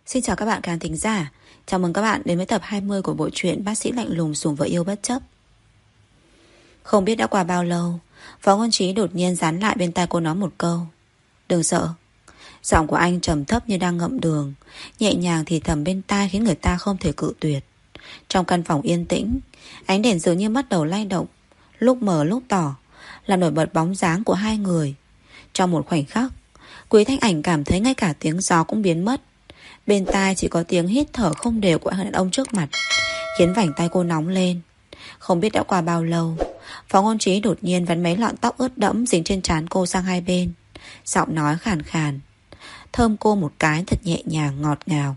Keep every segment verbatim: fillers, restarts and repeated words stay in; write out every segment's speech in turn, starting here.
Xin chào các bạn khán thính giả. Chào mừng các bạn đến với tập hai mươi của bộ truyện Bác sĩ lạnh lùng sủng vợ yêu bất chấp. Không biết đã qua bao lâu, Phó Ngôn Trí đột nhiên dán lại bên tai cô nói một câu: "Đừng sợ." Giọng của anh trầm thấp như đang ngậm đường, nhẹ nhàng thì thầm bên tai khiến người ta không thể cự tuyệt. Trong căn phòng yên tĩnh, ánh đèn dường như bắt đầu lay động, lúc mờ lúc tỏ, làm nổi bật bóng dáng của hai người. Trong một khoảnh khắc, Quý Thanh Ảnh cảm thấy ngay cả tiếng gió cũng biến mất. Bên tai chỉ có tiếng hít thở không đều của người đàn ông trước mặt, khiến vành tay cô nóng lên. Không biết đã qua bao lâu, Phó Ngôn Trí đột nhiên vén mấy lọn tóc ướt đẫm dính trên trán cô sang hai bên, giọng nói khàn khàn, thơm cô một cái thật nhẹ nhàng ngọt ngào.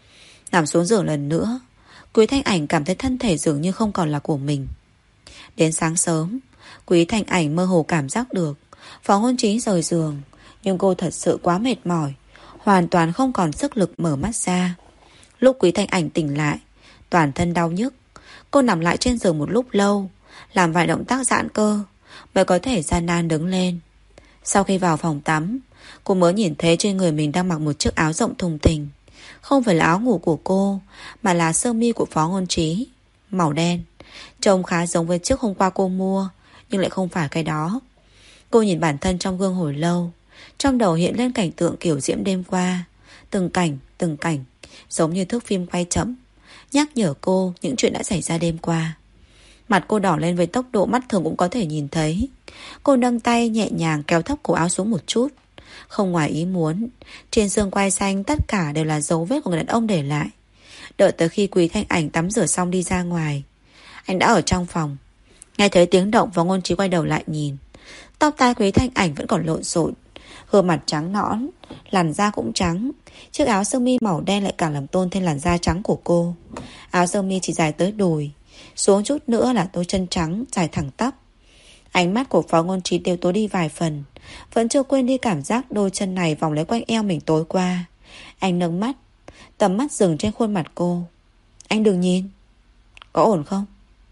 Nằm xuống giường lần nữa, Quý Thanh Ảnh cảm thấy thân thể dường như không còn là của mình. Đến sáng sớm, Quý Thanh Ảnh mơ hồ cảm giác được Phó Ngôn Trí rời giường, nhưng cô thật sự quá mệt mỏi, hoàn toàn không còn sức lực mở mắt ra. Lúc Quý Thanh Ảnh tỉnh lại, toàn thân đau nhức. Cô nằm lại trên giường một lúc lâu, làm vài động tác giãn cơ mới có thể gian nan đứng lên. Sau khi vào phòng tắm, cô mới nhìn thấy trên người mình đang mặc một chiếc áo rộng thùng thình. Không phải là áo ngủ của cô, mà là sơ mi của Phó Ngôn Trí, màu đen. Trông khá giống với chiếc hôm qua cô mua, nhưng lại không phải cái đó. Cô nhìn bản thân trong gương hồi lâu, trong đầu hiện lên cảnh tượng kiểu diễm đêm qua. Từng cảnh, từng cảnh, giống như thước phim quay chậm, nhắc nhở cô những chuyện đã xảy ra đêm qua. Mặt cô đỏ lên với tốc độ mắt thường cũng có thể nhìn thấy. Cô nâng tay nhẹ nhàng kéo thấp cổ áo xuống một chút. Không ngoài ý muốn, trên xương quai xanh tất cả đều là dấu vết của người đàn ông để lại. Đợi tới khi Quý Thanh Ảnh tắm rửa xong đi ra ngoài, anh đã ở trong phòng. Nghe thấy tiếng động, Phó Ngôn Trí quay đầu lại nhìn. Tóc tai Quý Thanh Ảnh vẫn còn lộn xộn, gương mặt trắng nõn, làn da cũng trắng. Chiếc áo sơ mi màu đen lại càng làm tôn thêm làn da trắng của cô. Áo sơ mi chỉ dài tới đùi, xuống chút nữa là đôi chân trắng dài thẳng tắp. Ánh mắt của Phó Ngôn Trí đều tối đi vài phần, vẫn chưa quên đi cảm giác đôi chân này vòng lấy quanh eo mình tối qua. Anh nâng mắt, tầm mắt dừng trên khuôn mặt cô. Anh đừng nhìn. Có ổn không?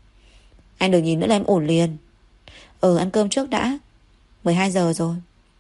Anh đừng nhìn nữa là em ổn liền. Ừ, ăn cơm trước đã. mười hai giờ rồi.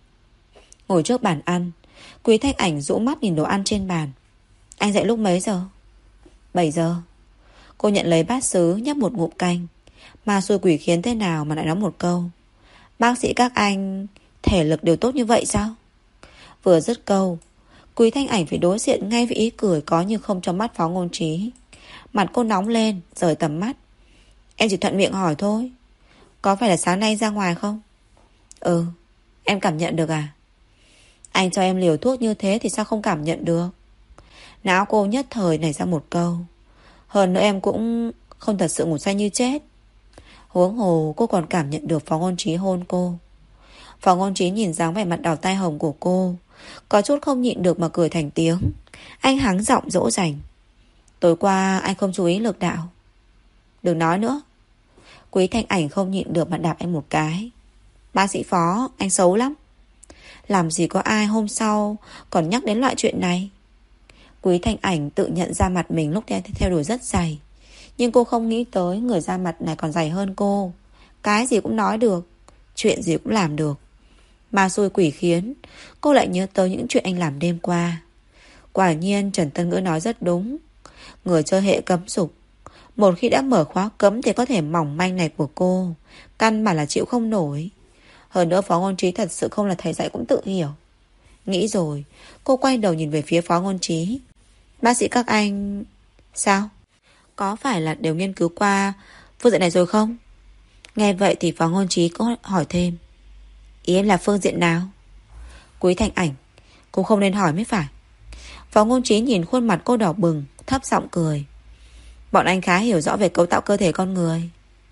Ngồi trước bàn ăn, Quý Thanh Ảnh rũ mắt nhìn đồ ăn trên bàn. Anh dậy lúc mấy giờ? bảy giờ. Cô nhận lấy bát sứ nhấp một ngụm canh. Mà xui quỷ khiến thế nào mà lại nói một câu: bác sĩ các anh thể lực đều tốt như vậy sao? Vừa dứt câu, Quý Thanh Ảnh phải đối diện ngay với ý cười có như không trong mắt Phó Ngôn Trí. Mặt cô nóng lên, rời tầm mắt. Em chỉ thuận miệng hỏi thôi. Có phải là sáng nay ra ngoài không? Ừ. Em cảm nhận được à? Anh cho em liều thuốc như thế thì sao không cảm nhận được? Não cô nhất thời nảy ra một câu. Hơn nữa em cũng không thật sự ngủ say như chết. Huống hồ cô còn cảm nhận được Phó Ngôn Trí hôn cô. Phó Ngôn Trí nhìn dáng vẻ mặt đỏ tai hồng của cô, có chút không nhịn được mà cười thành tiếng. Anh hắng giọng dỗ dành. Tối qua anh không chú ý lực đạo. Đừng nói nữa. Quý Thanh Ảnh không nhịn được mà đạp anh một cái. Bác sĩ Phó, anh xấu lắm. Làm gì có ai hôm sau còn nhắc đến loại chuyện này. Quý Thanh Ảnh tự nhận ra mặt mình lúc theo đuổi rất dày, nhưng cô không nghĩ tới người da mặt này còn dày hơn cô. Cái gì cũng nói được, chuyện gì cũng làm được. Mà xui quỷ khiến, cô lại nhớ tới những chuyện anh làm đêm qua. Quả nhiên Trần Tân Ngữ nói rất đúng. Người chơi hệ cấm dục, một khi đã mở khóa cấm thì có thể mỏng manh này của cô căn bản là chịu không nổi. Hơn nữa Phó Ngôn Trí thật sự không là thầy dạy cũng tự hiểu. Nghĩ rồi, cô quay đầu nhìn về phía Phó Ngôn Trí. Bác sĩ các anh... Sao? Có phải là đều nghiên cứu qua phương diện này rồi không? Nghe vậy thì Phó Ngôn Trí cũng hỏi thêm. Ý em là phương diện nào? Quý Thanh Ảnh, cô không nên hỏi mới phải. Phó Ngôn Trí nhìn khuôn mặt cô đỏ bừng, thấp giọng cười. Bọn anh khá hiểu rõ về cấu tạo cơ thể con người.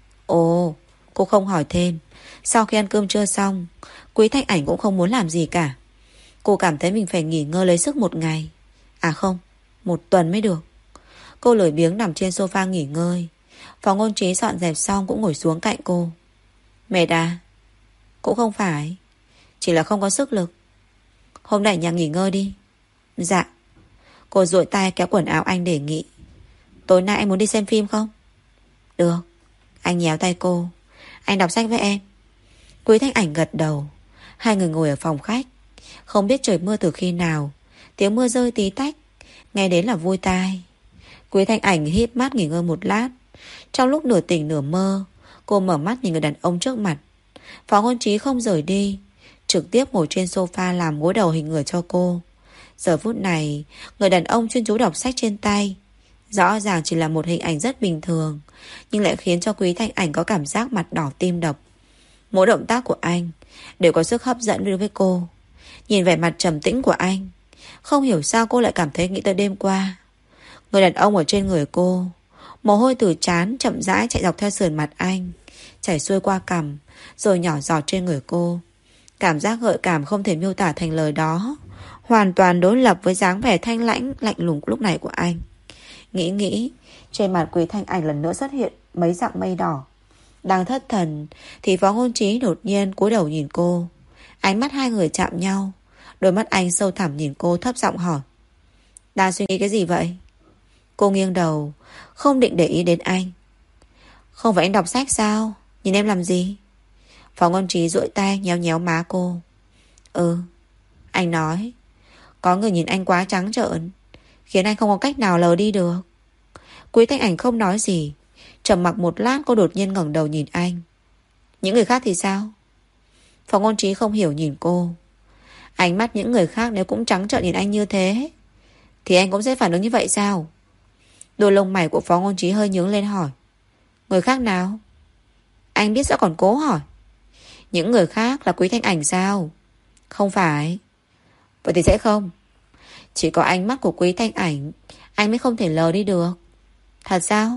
Ồ, cô không hỏi thêm. Sau khi ăn cơm trưa xong, Quý Thanh Ảnh cũng không muốn làm gì cả. Cô cảm thấy mình phải nghỉ ngơi lấy sức một ngày. À không, một tuần mới được. Cô lười biếng nằm trên sofa nghỉ ngơi. Phó Ngôn Trí dọn dẹp xong cũng ngồi xuống cạnh cô. Mệt à? Cũng không phải, chỉ là không có sức lực. Hôm nay nhà nghỉ ngơi đi. Dạ. Cô duỗi tay kéo quần áo anh đề nghị. Tối nay anh muốn đi xem phim không? Được. Anh nhéo tay cô. Anh đọc sách với em. Quý Thanh Ảnh gật đầu. Hai người ngồi ở phòng khách. Không biết trời mưa từ khi nào, tiếng mưa rơi tí tách. Nghe đến là vui tai. Quý Thanh Ảnh híp mắt nghỉ ngơi một lát. Trong lúc nửa tỉnh nửa mơ, cô mở mắt nhìn người đàn ông trước mặt. Phó Ngôn Trí không rời đi, trực tiếp ngồi trên sofa làm gối đầu hình người cho cô. Giờ phút này, người đàn ông chuyên chú đọc sách trên tay. Rõ ràng chỉ là một hình ảnh rất bình thường, nhưng lại khiến cho Quý Thanh Ảnh có cảm giác mặt đỏ tim đập. Mỗi động tác của anh đều có sức hấp dẫn đối với cô. Nhìn vẻ mặt trầm tĩnh của anh, không hiểu sao cô lại cảm thấy nghĩ tới đêm qua. Người đàn ông ở trên người cô, mồ hôi từ trán chậm rãi chạy dọc theo sườn mặt anh, chảy xuôi qua cằm, rồi nhỏ giọt trên người cô. Cảm giác gợi cảm không thể miêu tả thành lời đó, hoàn toàn đối lập với dáng vẻ thanh lãnh lạnh lùng lúc này của anh. Nghĩ nghĩ, trên mặt Quý Thanh Ảnh lần nữa xuất hiện mấy dặm mây đỏ. Đang thất thần thì Phó Ngôn Trí đột nhiên cúi đầu nhìn cô. Ánh mắt hai người chạm nhau. Đôi mắt anh sâu thẳm nhìn cô, thấp giọng hỏi: đang suy nghĩ cái gì vậy? Cô nghiêng đầu, không định để ý đến anh. Không phải anh đọc sách sao? Nhìn em làm gì? Phó Ngôn Trí duỗi tay nhéo nhéo má cô. Ừ. Anh nói: có người nhìn anh quá trắng trợn, khiến anh không có cách nào lờ đi được. Quý Thanh Ảnh không nói gì. Trầm mặc một lát, cô đột nhiên ngẩng đầu nhìn anh. Những người khác thì sao? Phó Ngôn Trí không hiểu nhìn cô. Ánh mắt những người khác nếu cũng trắng trợn nhìn anh như thế, thì anh cũng sẽ phản ứng như vậy sao? Đôi lông mày của Phó Ngôn Trí hơi nhướng lên hỏi: người khác nào? Anh biết rõ còn cố hỏi. Những người khác là Quý Thanh Ảnh sao? Không phải. Vậy thì sẽ không. Chỉ có ánh mắt của Quý Thanh Ảnh anh mới không thể lờ đi được. Thật sao?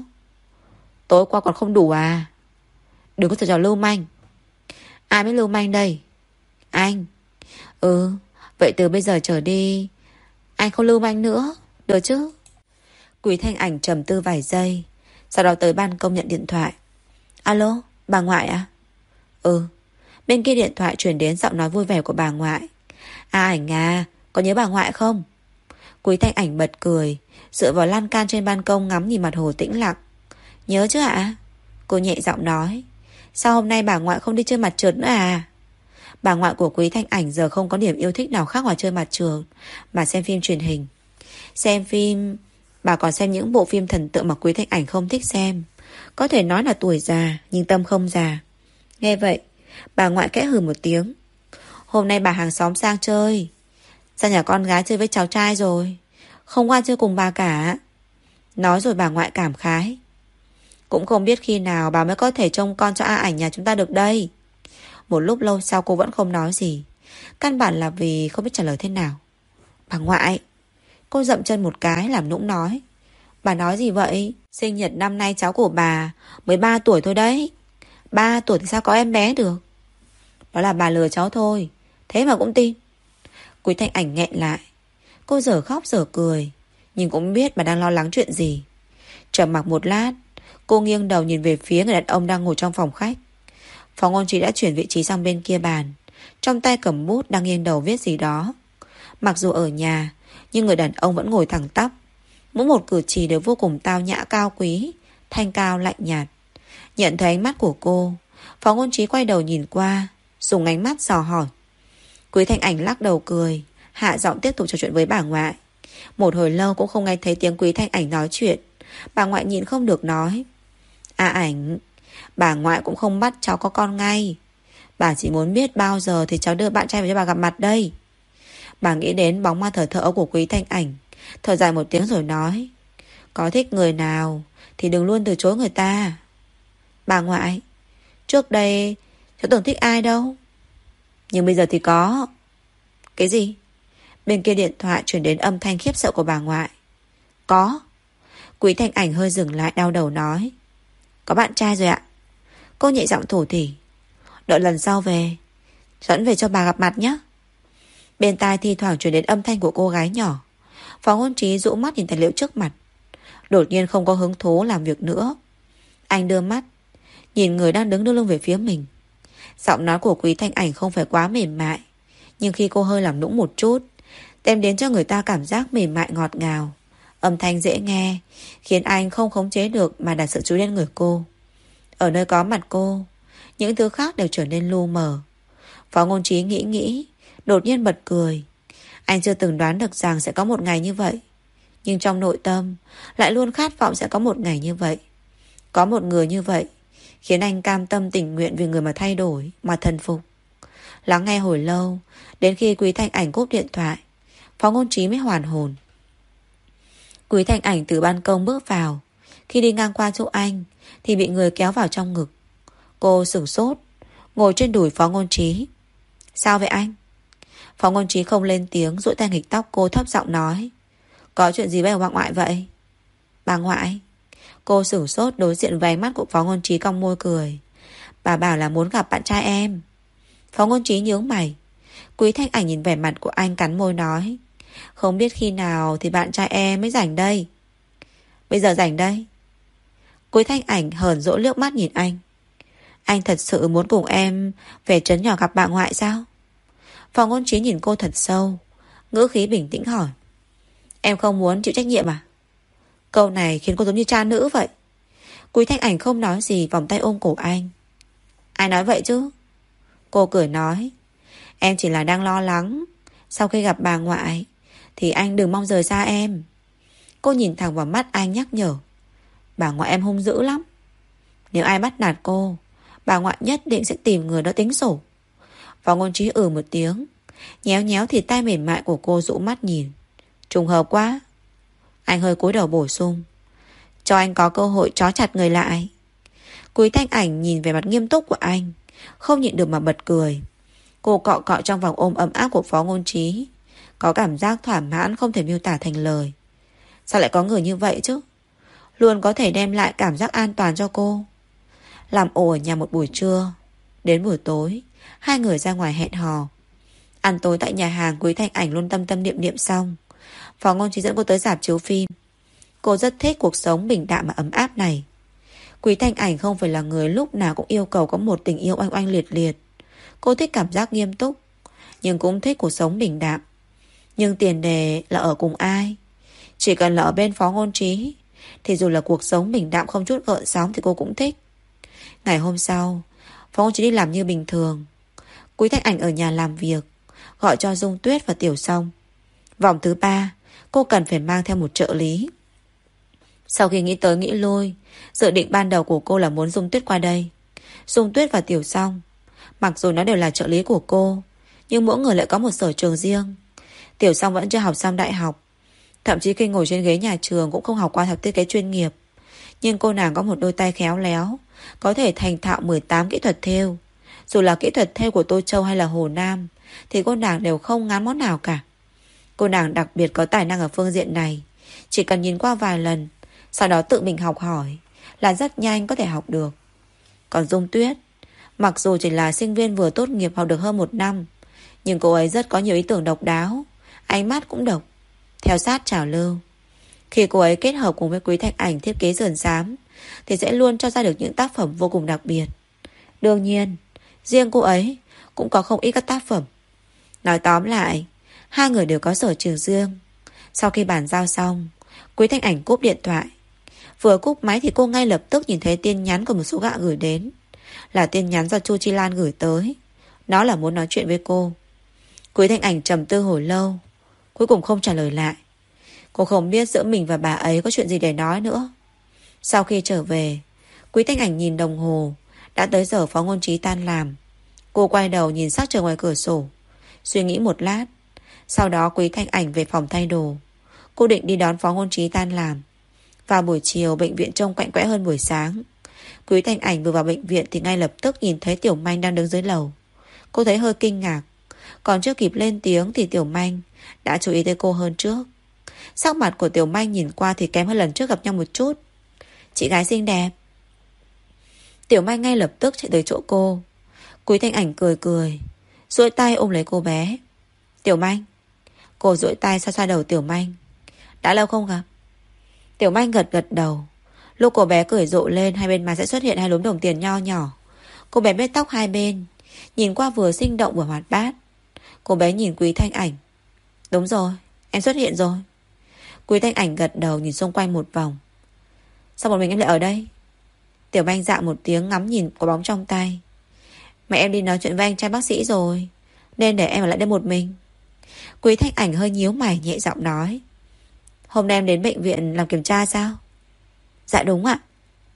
Tối qua còn không đủ à? Đừng có trò lưu manh. Ai mới lưu manh đây? Anh. Ừ. Vậy từ bây giờ trở đi anh không lưu manh nữa, được chứ? Quý Thanh Ảnh trầm tư vài giây, sau đó tới ban công nhận điện thoại. Alo, bà ngoại à? Ừ. Bên kia điện thoại truyền đến giọng nói vui vẻ của bà ngoại. À Ảnh à, có nhớ bà ngoại không? Quý Thanh Ảnh bật cười, dựa vào lan can trên ban công ngắm nhìn mặt hồ tĩnh lặng. Nhớ chứ ạ? Cô nhẹ giọng nói. Sao hôm nay bà ngoại không đi chơi mặt trượt nữa à? Bà ngoại của Quý Thanh Ảnh giờ không có điểm yêu thích nào khác ngoài chơi mặt trượt, mà xem phim truyền hình. Xem phim, bà còn xem những bộ phim thần tượng mà Quý Thanh Ảnh không thích xem. Có thể nói là tuổi già, nhưng tâm không già. Nghe vậy, bà ngoại khẽ hừ một tiếng. Hôm nay bà hàng xóm sang chơi, sang nhà con gái chơi với cháu trai rồi, không qua chơi cùng bà cả. Nói rồi bà ngoại cảm khái. Cũng không biết khi nào bà mới có thể trông con cho A Ảnh nhà chúng ta được đây. Một lúc lâu sau cô vẫn không nói gì, căn bản là vì không biết trả lời thế nào. Bà ngoại. Cô dậm chân một cái làm nũng nói. Bà nói gì vậy? Sinh nhật năm nay cháu của bà mới ba tuổi thôi đấy. Ba tuổi thì sao có em bé được? Đó là bà lừa cháu thôi, thế mà cũng tin. Quý Thanh Ảnh nghẹn lại. Cô giờ khóc giờ cười, nhưng cũng biết bà đang lo lắng chuyện gì. Trầm mặc một lát, cô nghiêng đầu nhìn về phía người đàn ông đang ngồi trong phòng khách. Phó Ngôn Trí đã chuyển vị trí sang bên kia bàn, trong tay cầm bút đang nghiêng đầu viết gì đó. Mặc dù ở nhà, nhưng người đàn ông vẫn ngồi thẳng tắp. Mỗi một cử chỉ đều vô cùng tao nhã cao quý, thanh cao lạnh nhạt. Nhận thấy ánh mắt của cô, Phó Ngôn Trí quay đầu nhìn qua, dùng ánh mắt dò hỏi. Quý Thanh Ảnh lắc đầu cười, hạ giọng tiếp tục trò chuyện với bà ngoại. Một hồi lâu cũng không nghe thấy tiếng Quý Thanh Ảnh nói chuyện. Bà ngoại nhịn không được nói. À Ảnh, bà ngoại cũng không bắt cháu có con ngay. Bà chỉ muốn biết bao giờ thì cháu đưa bạn trai về cho bà gặp mặt đây. Bà nghĩ đến bóng ma thở thở của Quý Thanh Ảnh, thở dài một tiếng rồi nói. Có thích người nào thì đừng luôn từ chối người ta. Bà ngoại, trước đây cháu tưởng thích ai đâu, nhưng bây giờ thì có. Cái gì? Bên kia điện thoại truyền đến âm thanh khiếp sợ của bà ngoại. Có. Quý Thanh Ảnh hơi dừng lại, đau đầu nói. Có bạn trai rồi ạ. Cô nhẹ giọng thủ thỉ. Đợi lần sau về dẫn về cho bà gặp mặt nhé. Bên tai thi thoảng truyền đến âm thanh của cô gái nhỏ. Phó Ngôn Trí dụ mắt nhìn tài liệu trước mặt, đột nhiên không có hứng thú làm việc nữa. Anh đưa mắt nhìn người đang đứng đưa lưng về phía mình. Giọng nói của Quý Thanh Ảnh không phải quá mềm mại, nhưng khi cô hơi làm nũng một chút, đem đến cho người ta cảm giác mềm mại ngọt ngào. Âm thanh dễ nghe, khiến anh không khống chế được mà đặt sự chú ý lên người cô. Ở nơi có mặt cô, những thứ khác đều trở nên lu mờ. Phó Ngôn Trí nghĩ nghĩ, đột nhiên bật cười. Anh chưa từng đoán được rằng sẽ có một ngày như vậy. Nhưng trong nội tâm lại luôn khát vọng sẽ có một ngày như vậy. Có một người như vậy khiến anh cam tâm tình nguyện vì người mà thay đổi, mà thần phục. Lắng nghe hồi lâu, đến khi Quý Thanh Ảnh cúp điện thoại, Phó Ngôn Trí mới hoàn hồn. Quý Thanh Ảnh từ ban công bước vào. Khi đi ngang qua chỗ anh thì bị người kéo vào trong ngực. Cô sửng sốt, ngồi trên đùi Phó Ngôn Trí. Sao vậy anh? Phó Ngôn Trí không lên tiếng, duỗi tay nghịch tóc cô, thấp giọng nói. Có chuyện gì với bà ngoại vậy? Bà ngoại? Cô sửng sốt đối diện với ánh mắt của Phó Ngôn Trí, cong môi cười. Bà bảo là muốn gặp bạn trai em. Phó Ngôn Trí nhướng mày. Quý Thanh Ảnh nhìn vẻ mặt của anh, cắn môi nói. Không biết khi nào thì bạn trai em mới rảnh đây. Bây giờ rảnh đây. Quý Thanh Ảnh hờn dỗi liếc mắt nhìn anh. Anh thật sự muốn cùng em về trấn nhỏ gặp bạn ngoại sao? Phó Ngôn Trí nhìn cô thật sâu, ngữ khí bình tĩnh hỏi. Em không muốn chịu trách nhiệm à? Câu này khiến cô giống như cha nữ vậy. Quý Thanh Ảnh không nói gì, vòng tay ôm cổ anh. Ai nói vậy chứ? Cô cười nói. Em chỉ là đang lo lắng, sau khi gặp bà ngoại thì anh đừng mong rời xa em. Cô nhìn thẳng vào mắt anh, nhắc nhở. Bà ngoại em hung dữ lắm. Nếu ai bắt nạt cô, bà ngoại nhất định sẽ tìm người đó tính sổ. Phó Ngôn Trí ừ một tiếng, nhéo nhéo thì tay mềm mại của cô, dụ mắt nhìn. Trùng hợp quá. Anh hơi cúi đầu bổ sung. Cho anh có cơ hội trói chặt người lại. Quý Thanh Ảnh nhìn về mặt nghiêm túc của anh, không nhịn được mà bật cười. Cô cọ cọ trong vòng ôm ấm áp của Phó Ngôn Trí, có cảm giác thỏa mãn không thể miêu tả thành lời. Sao lại có người như vậy chứ? Luôn có thể đem lại cảm giác an toàn cho cô. Làm ổ ở nhà một buổi trưa. Đến buổi tối, hai người ra ngoài hẹn hò. Ăn tối tại nhà hàng, Quý Thanh Ảnh luôn tâm tâm niệm niệm xong, Phó Ngôn Trí dẫn cô tới rạp chiếu phim. Cô rất thích cuộc sống bình đạm mà ấm áp này. Quý Thanh Ảnh không phải là người lúc nào cũng yêu cầu có một tình yêu oanh oanh liệt liệt. Cô thích cảm giác nghiêm túc, nhưng cũng thích cuộc sống bình đạm. Nhưng tiền đề là ở cùng ai. Chỉ cần là ở bên Phó Ngôn Trí thì dù là cuộc sống bình đạm không chút gợn sóng thì cô cũng thích. Ngày hôm sau, Phó Ngôn Trí đi làm như bình thường. Quý Thanh Ảnh ở nhà làm việc, gọi cho Dung Tuyết và Tiểu Song. Vòng thứ ba, cô cần phải mang theo một trợ lý. Sau khi nghĩ tới nghĩ lui, dự định ban đầu của cô là muốn Dung Tuyết qua đây. Dung Tuyết và Tiểu Song, mặc dù nó đều là trợ lý của cô, nhưng mỗi người lại có một sở trường riêng. Tiểu Song vẫn chưa học xong đại học, thậm chí khi ngồi trên ghế nhà trường cũng không học qua học thiết kế chuyên nghiệp. Nhưng cô nàng có một đôi tay khéo léo, có thể thành thạo mười tám kỹ thuật thêu. Dù là kỹ thuật thêu của Tô Châu hay là Hồ Nam thì cô nàng đều không ngán món nào cả. Cô nàng đặc biệt có tài năng ở phương diện này. Chỉ cần nhìn qua vài lần, sau đó tự mình học hỏi là rất nhanh có thể học được. Còn Dung Tuyết, mặc dù chỉ là sinh viên vừa tốt nghiệp học được hơn một năm, nhưng cô ấy rất có nhiều ý tưởng độc đáo, ánh mắt cũng độc, theo sát trào lưu. Khi cô ấy kết hợp cùng với Quý Thanh Ảnh thiết kế sườn xám thì sẽ luôn cho ra được những tác phẩm vô cùng đặc biệt. Đương nhiên, riêng cô ấy cũng có không ít các tác phẩm. Nói tóm lại, hai người đều có sở trường riêng. Sau khi bàn giao xong, Quý Thanh Ảnh cúp điện thoại. Vừa cúp máy thì cô ngay lập tức nhìn thấy tin nhắn của một số gạ gửi đến. Là tin nhắn do Chu Chi Lan gửi tới. Nó là muốn nói chuyện với cô. Quý Thanh Ảnh trầm tư hồi lâu, cuối cùng không trả lời lại. Cô không biết giữa mình và bà ấy có chuyện gì để nói nữa. Sau khi trở về, Quý Thanh Ảnh nhìn đồng hồ, đã tới giờ Phó Ngôn Trí tan làm. Cô quay đầu nhìn sắc trời ngoài cửa sổ, suy nghĩ một lát. Sau đó Quý Thanh Ảnh về phòng thay đồ. Cô định đi đón Phó Ngôn Trí tan làm. Vào buổi chiều, bệnh viện trông quạnh quẽ hơn buổi sáng. Quý Thanh Ảnh vừa vào bệnh viện thì ngay lập tức nhìn thấy Tiểu Manh đang đứng dưới lầu. Cô thấy hơi kinh ngạc. Còn chưa kịp lên tiếng thì Tiểu Manh đã chú ý tới cô hơn trước. Sắc mặt của Tiểu Manh nhìn qua thì kém hơn lần trước gặp nhau một chút. Chị gái xinh đẹp. Tiểu Manh ngay lập tức chạy tới chỗ cô. Quý Thanh Ảnh cười cười, duỗi tay ôm lấy cô bé. Tiểu Manh. Cô duỗi tay xoa xoa đầu Tiểu Manh. Đã lâu không gặp. Tiểu Manh gật gật đầu. Lúc cô bé cười rộ lên, hai bên má sẽ xuất hiện hai lúm đồng tiền nho nhỏ. Cô bé bết tóc hai bên, nhìn qua vừa sinh động vừa hoạt bát. Cô bé nhìn Quý Thanh Ảnh. Đúng rồi, em xuất hiện rồi. Quý Thanh Ảnh gật đầu nhìn xung quanh một vòng. Sao một mình em lại ở đây? Tiểu Manh dạ một tiếng, ngắm nhìn quả bóng trong tay. Mẹ em đi nói chuyện với anh trai bác sĩ rồi, nên để em ở lại đây một mình. Quý Thanh Ảnh hơi nhíu mày, nhẹ giọng nói. Hôm nay em đến bệnh viện làm kiểm tra sao? Dạ đúng ạ.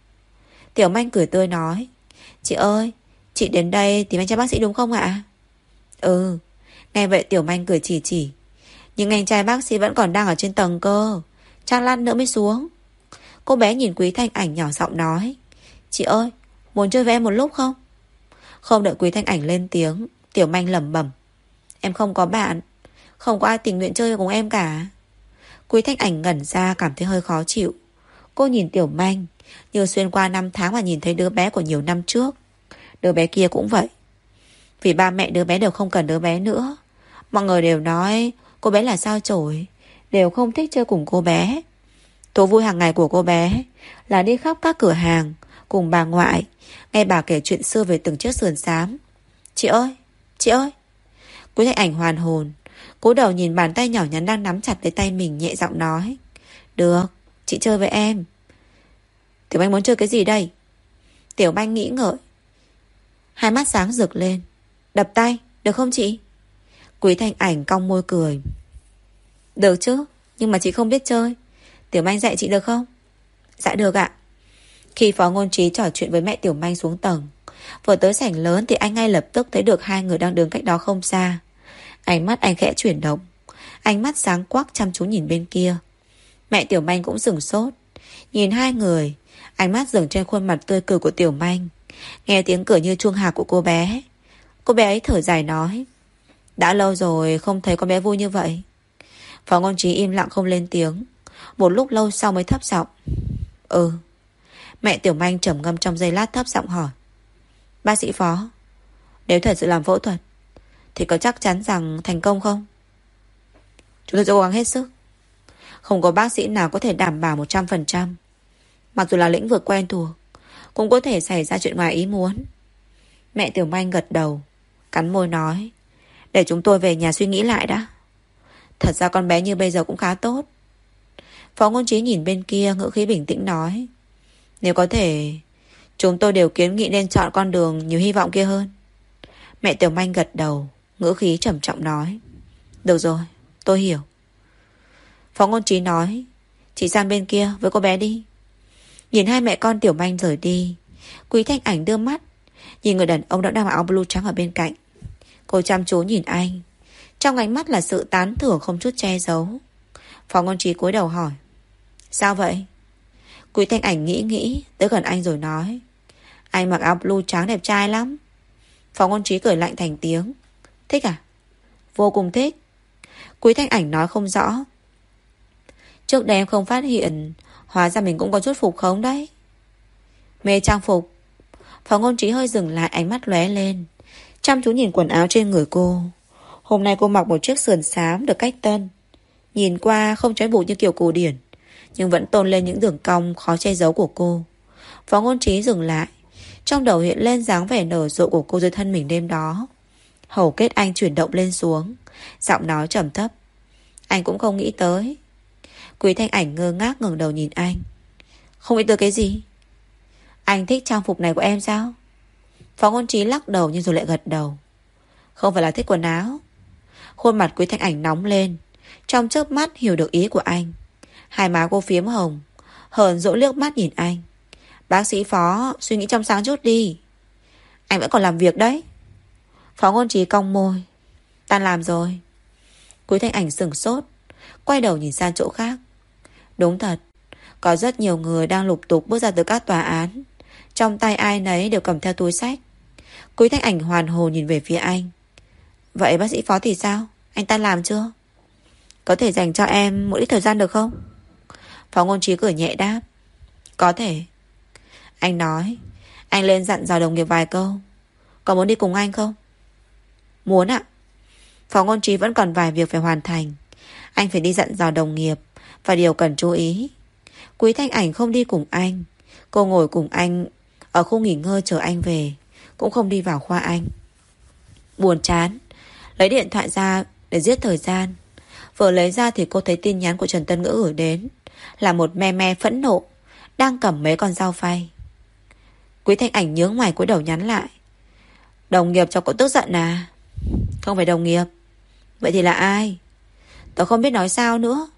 Tiểu Manh cười tươi nói, chị ơi, chị đến đây tìm anh trai bác sĩ đúng không ạ? Ừ. Nghe vậy Tiểu Manh cười chỉ chỉ, nhưng anh trai bác sĩ vẫn còn đang ở trên tầng cơ, chắc lát nữa mới xuống. Cô bé nhìn Quý Thanh Ảnh nhỏ giọng nói, chị ơi, muốn chơi với em một lúc không? Không đợi Quý Thanh Ảnh lên tiếng, Tiểu Manh lẩm bẩm, em không có bạn, không có ai tình nguyện chơi cùng em cả. Quý Thanh Ảnh ngẩn ra cảm thấy hơi khó chịu. Cô nhìn Tiểu Manh như xuyên qua năm tháng mà nhìn thấy đứa bé của nhiều năm trước. Đứa bé kia cũng vậy. Vì ba mẹ đứa bé đều không cần đứa bé nữa. Mọi người đều nói cô bé là sao chổi, đều không thích chơi cùng cô bé. Thú vui hàng ngày của cô bé là đi khắp các cửa hàng cùng bà ngoại, nghe bà kể chuyện xưa về từng chiếc sườn xám. Chị ơi, chị ơi. Quý Thanh Ảnh hoàn hồn, cúi đầu nhìn bàn tay nhỏ nhắn đang nắm chặt lấy tay mình, nhẹ giọng nói, được, chị chơi với em. Tiểu Manh muốn chơi cái gì đây? Tiểu Manh nghĩ ngợi, hai mắt sáng rực lên. Đập tay, được không chị? Quý Thanh Ảnh cong môi cười, được chứ, nhưng mà chị không biết chơi. Tiểu Manh dạy chị được không? Dạ được ạ. Khi Phó Ngôn Trí trò chuyện với mẹ Tiểu Manh xuống tầng, vừa tới sảnh lớn thì anh ngay lập tức thấy được hai người đang đứng cách đó không xa. Ánh mắt anh khẽ chuyển động, ánh mắt sáng quắc chăm chú nhìn bên kia. Mẹ Tiểu Manh cũng sửng sốt, nhìn hai người, ánh mắt dừng trên khuôn mặt tươi cười của Tiểu Manh. Nghe tiếng cười như chuông hạc của cô bé, cô bé ấy thở dài nói, đã lâu rồi không thấy con bé vui như vậy. Phó Ngôn Trí im lặng không lên tiếng. Một lúc lâu sau mới thấp giọng, ừ. Mẹ Tiểu Manh trầm ngâm trong giây lát thấp giọng hỏi, bác sĩ Phó, nếu thật sự làm phẫu thuật thì có chắc chắn rằng thành công không? Chúng tôi sẽ cố gắng hết sức. Không có bác sĩ nào có thể đảm bảo một trăm phần trăm. Mặc dù là lĩnh vực quen thuộc, cũng có thể xảy ra chuyện ngoài ý muốn. Mẹ Tiểu Manh gật đầu, cắn môi nói, để chúng tôi về nhà suy nghĩ lại đã. Thật ra con bé như bây giờ cũng khá tốt. Phó Ngôn Trí nhìn bên kia, ngữ khí bình tĩnh nói, nếu có thể, chúng tôi đều kiến nghị nên chọn con đường nhiều hy vọng kia hơn. Mẹ Tiểu Manh gật đầu, ngữ khí trầm trọng nói, được rồi, tôi hiểu. Phó Ngôn Trí nói, chị sang bên kia với cô bé đi. Nhìn hai mẹ con Tiểu Manh rời đi, Quý Thanh Ảnh đưa mắt nhìn người đàn ông đã đang mặc áo blue trắng ở bên cạnh. Cô chăm chú nhìn anh, trong ánh mắt là sự tán thưởng không chút che giấu. Phó Ngôn Trí cúi đầu hỏi, sao vậy? Quý Thanh Ảnh nghĩ nghĩ, tới gần anh rồi nói, anh mặc áo blue trắng đẹp trai lắm. Phó Ngôn Trí cười lạnh thành tiếng, thích à? Vô cùng thích. Quý Thanh Ảnh nói không rõ, trước đây em không phát hiện, hóa ra mình cũng có chút phục khống đấy. Mê trang phục. Phó Ngôn Trí hơi dừng lại, ánh mắt lóe lên, chăm chú nhìn quần áo trên người cô. Hôm nay cô mặc một chiếc sườn xám được cách tân, nhìn qua không trói buộc như kiểu cổ điển, nhưng vẫn tôn lên những đường cong khó che giấu của cô. Phó Ngôn Trí dừng lại, trong đầu hiện lên dáng vẻ nở rộ của cô dưới thân mình đêm đó. Hầu kết anh chuyển động lên xuống, giọng nói trầm thấp, anh cũng không nghĩ tới. Quý Thanh Ảnh ngơ ngác ngẩng đầu nhìn anh. Không nghĩ tới cái gì? Anh thích trang phục này của em sao? Phó Ngôn Trí lắc đầu nhưng rồi lại gật đầu. Không phải là thích quần áo. Khuôn mặt Quý Thanh Ảnh nóng lên, trong chớp mắt hiểu được ý của anh. Hai má cô phiếm hồng, hờn dỗi liếc mắt nhìn anh. Bác sĩ Phó, suy nghĩ trong sáng chút đi. Anh vẫn còn làm việc đấy. Phó Ngôn Trí cong môi, tan làm rồi. Quý Thanh Ảnh sửng sốt, quay đầu nhìn sang chỗ khác. Đúng thật, có rất nhiều người đang lục tục bước ra từ các tòa án, trong tay ai nấy đều cầm theo túi xách. Quý Thanh Ảnh hoàn hồn nhìn về phía anh. Vậy bác sĩ Phó thì sao? Anh tan làm chưa? Có thể dành cho em một ít thời gian được không? Phó Ngôn Trí cười nhẹ đáp, có thể. Anh nói, anh lên dặn dò đồng nghiệp vài câu. Có muốn đi cùng anh không? Muốn ạ. Phó Ngôn Trí vẫn còn vài việc phải hoàn thành. Anh phải đi dặn dò đồng nghiệp và điều cần chú ý. Quý Thanh Ảnh không đi cùng anh. Cô ngồi cùng anh ở khu nghỉ ngơi chờ anh về, cũng không đi vào khoa anh. Buồn chán, lấy điện thoại ra để giết thời gian. Vừa lấy ra thì cô thấy tin nhắn của Trần Tân Ngữ gửi đến, là một me me phẫn nộ, đang cầm mấy con dao phay. Quý Thanh Ảnh nhướng mày cúi đầu nhắn lại, đồng nghiệp cho cậu tức giận à? Không phải đồng nghiệp. Vậy thì là ai? Tớ không biết nói sao nữa.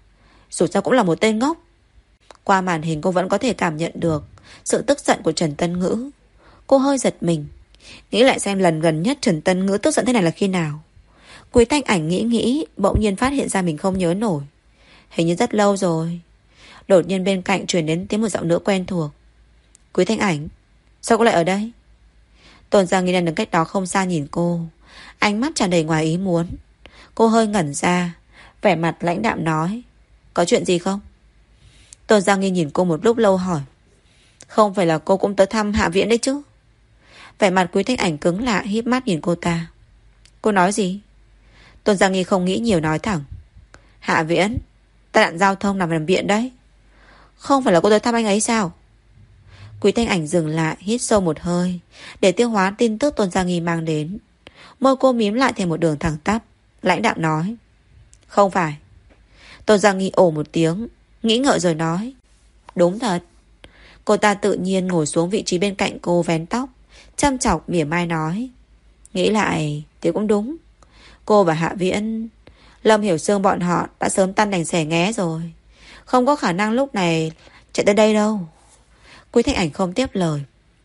Dù sao cũng là một tên ngốc. Qua màn hình cô vẫn có thể cảm nhận được sự tức giận của Trần Tân Ngữ. Cô hơi giật mình, nghĩ lại xem lần gần nhất Trần Tân Ngữ tức giận thế này là khi nào. Quý Thanh Ảnh nghĩ nghĩ, bỗng nhiên phát hiện ra mình không nhớ nổi. Hình như rất lâu rồi. Đột nhiên bên cạnh truyền đến tiếng một giọng nữ quen thuộc. Quý Thanh Ảnh, sao cô lại ở đây? Tôn Giang Nghi đang đứng cách đó không xa nhìn cô, ánh mắt tràn đầy ngoài ý muốn. Cô hơi ngẩn ra, vẻ mặt lãnh đạm nói, có chuyện gì không? Tôn Giang Nghi nhìn cô một lúc lâu hỏi, không phải là cô cũng tới thăm Hạ Viễn đấy chứ? Vẻ mặt Quý Thanh Ảnh cứng lại, híp mắt nhìn cô ta. Cô nói gì? Tôn Giang Nghi không nghĩ nhiều nói thẳng, Hạ Viễn tai nạn giao thông nằm nằm viện đấy. Không phải là cô tới thăm anh ấy sao? Quý Thanh Ảnh dừng lại, hít sâu một hơi để tiêu hóa tin tức Tôn Giang Nghi mang đến. Môi cô mím lại thành một đường thẳng tắp, lãnh đạm nói, không phải. Tôn Giang Nghi ồ một tiếng, nghĩ ngợi rồi nói, đúng thật. Cô ta tự nhiên ngồi xuống vị trí bên cạnh cô, vén tóc, chăm chọc mỉa mai nói, nghĩ lại thì cũng đúng. Cô và Hạ Viễn, Lâm Hiểu Sương bọn họ đã sớm tan đành xẻ nghé rồi, không có khả năng lúc này chạy tới đây đâu. Quý Thanh Ảnh không tiếp lời.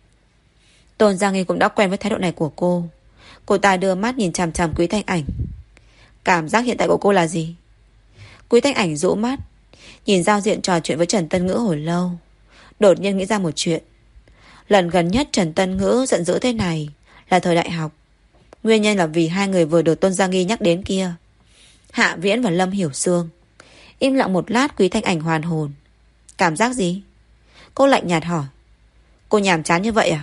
Tôn Giang Nghi cũng đã quen với thái độ này của cô. Cô ta đưa mắt nhìn chằm chằm Quý Thanh Ảnh. Cảm giác hiện tại của cô là gì? Quý Thanh Ảnh rũ mắt, nhìn giao diện trò chuyện với Trần Tân Ngữ hồi lâu, đột nhiên nghĩ ra một chuyện. Lần gần nhất Trần Tân Ngữ giận dữ thế này là thời đại học. Nguyên nhân là vì hai người vừa được Tôn Giang Nghi nhắc đến kia, Hạ Viễn và Lâm Hiểu Sương. Im lặng một lát, Quý Thanh Ảnh hoàn hồn. Cảm giác gì? Cô lạnh nhạt hỏi. Cô nhàm chán như vậy à?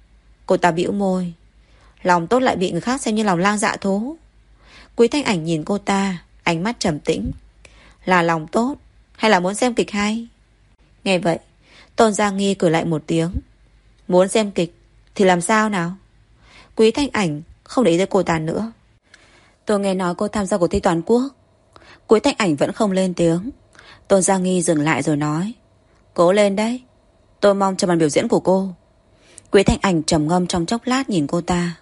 Cô ta bĩu môi. Lòng tốt lại bị người khác xem như lòng lang dạ thú. Quý Thanh Ảnh nhìn cô ta, ánh mắt trầm tĩnh. Là lòng tốt hay là muốn xem kịch hay? Nghe vậy, Tôn Giang Nghi cười lại một tiếng. Muốn xem kịch thì làm sao nào? Quý Thanh Ảnh không để ý tới cô ta nữa. Tôi nghe nói cô tham gia cuộc thi toàn quốc. Quý Thanh Ảnh vẫn không lên tiếng. Tôn Giang Nghi dừng lại rồi nói, cố lên đấy, tôi mong cho màn biểu diễn của cô. Quý Thanh Ảnh trầm ngâm trong chốc lát nhìn cô ta.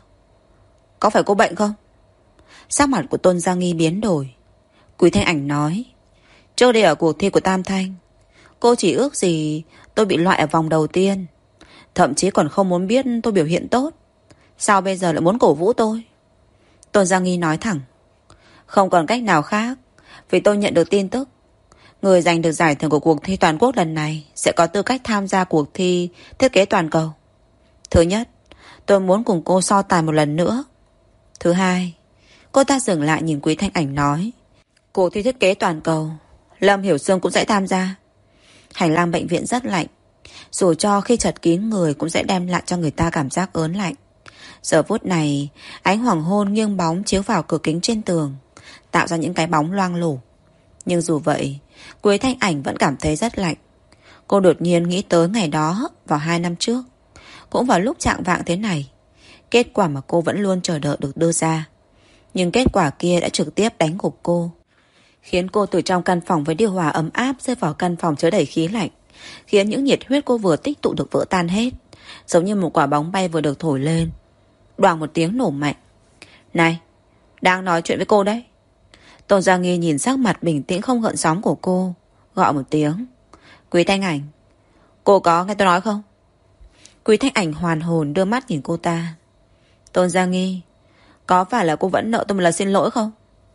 Có phải cô bệnh không? Sắc mặt của Tôn Giang Nghi biến đổi. Quý Thanh Ảnh nói, trước đây ở cuộc thi của Tam Thanh, cô chỉ ước gì tôi bị loại ở vòng đầu tiên, thậm chí còn không muốn biết tôi biểu hiện tốt. Sao bây giờ lại muốn cổ vũ tôi? Tôn Giang Nghi nói thẳng, không còn cách nào khác, vì tôi nhận được tin tức người giành được giải thưởng của cuộc thi toàn quốc lần này sẽ có tư cách tham gia cuộc thi thiết kế toàn cầu. Thứ nhất, tôi muốn cùng cô so tài một lần nữa. Thứ hai, cô ta dừng lại nhìn Quý Thanh Ảnh nói, cuộc thi thiết kế toàn cầu, Lâm Hiểu Sương cũng sẽ tham gia. Hành lang bệnh viện rất lạnh, dù cho khi chật kín người cũng sẽ đem lại cho người ta cảm giác ớn lạnh. Giờ phút này, ánh hoàng hôn nghiêng bóng chiếu vào cửa kính trên tường, tạo ra những cái bóng loang lổ. Nhưng dù vậy, Quý Thanh Ảnh vẫn cảm thấy rất lạnh. Cô đột nhiên nghĩ tới ngày đó vào hai năm trước, cũng vào lúc chạng vạng thế này, kết quả mà cô vẫn luôn chờ đợi được đưa ra. Nhưng kết quả kia đã trực tiếp đánh gục cô, khiến cô từ trong căn phòng với điều hòa ấm áp rơi vào căn phòng chứa đầy khí lạnh, khiến những nhiệt huyết cô vừa tích tụ được vỡ tan hết, giống như một quả bóng bay vừa được thổi lên. Đoàng một tiếng nổ mạnh. Này, đang nói chuyện với cô đấy. Tôn Giang Nghi nhìn sắc mặt bình tĩnh không gợn sóng của cô, gọi một tiếng. Quý Thanh Ảnh, cô có nghe tôi nói không? Quý Thanh Ảnh hoàn hồn đưa mắt nhìn cô ta. Tôn Giang Nghi, có phải là cô vẫn nợ tôi một lời xin lỗi không?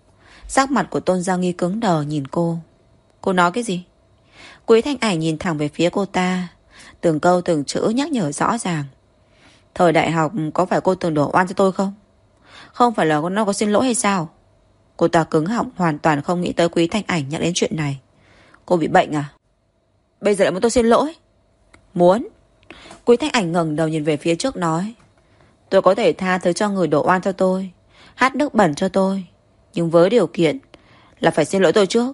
Sắc mặt của Tôn Giang Nghi cứng đờ nhìn cô. Cô nói cái gì? Quý Thanh Ảnh nhìn thẳng về phía cô ta, từng câu từng chữ nhắc nhở rõ ràng. Thời đại học có phải cô từng đổ oan cho tôi không? Không phải là nó có xin lỗi hay sao? Cô ta cứng họng, hoàn toàn không nghĩ tới Quý Thanh Ảnh nhắc đến chuyện này. Cô bị bệnh à? Bây giờ lại muốn tôi xin lỗi? Muốn. Quý Thanh Ảnh ngẩng đầu nhìn về phía trước nói, tôi có thể tha thứ cho người đổ oan cho tôi, hát nước bẩn cho tôi, nhưng với điều kiện là phải xin lỗi tôi trước.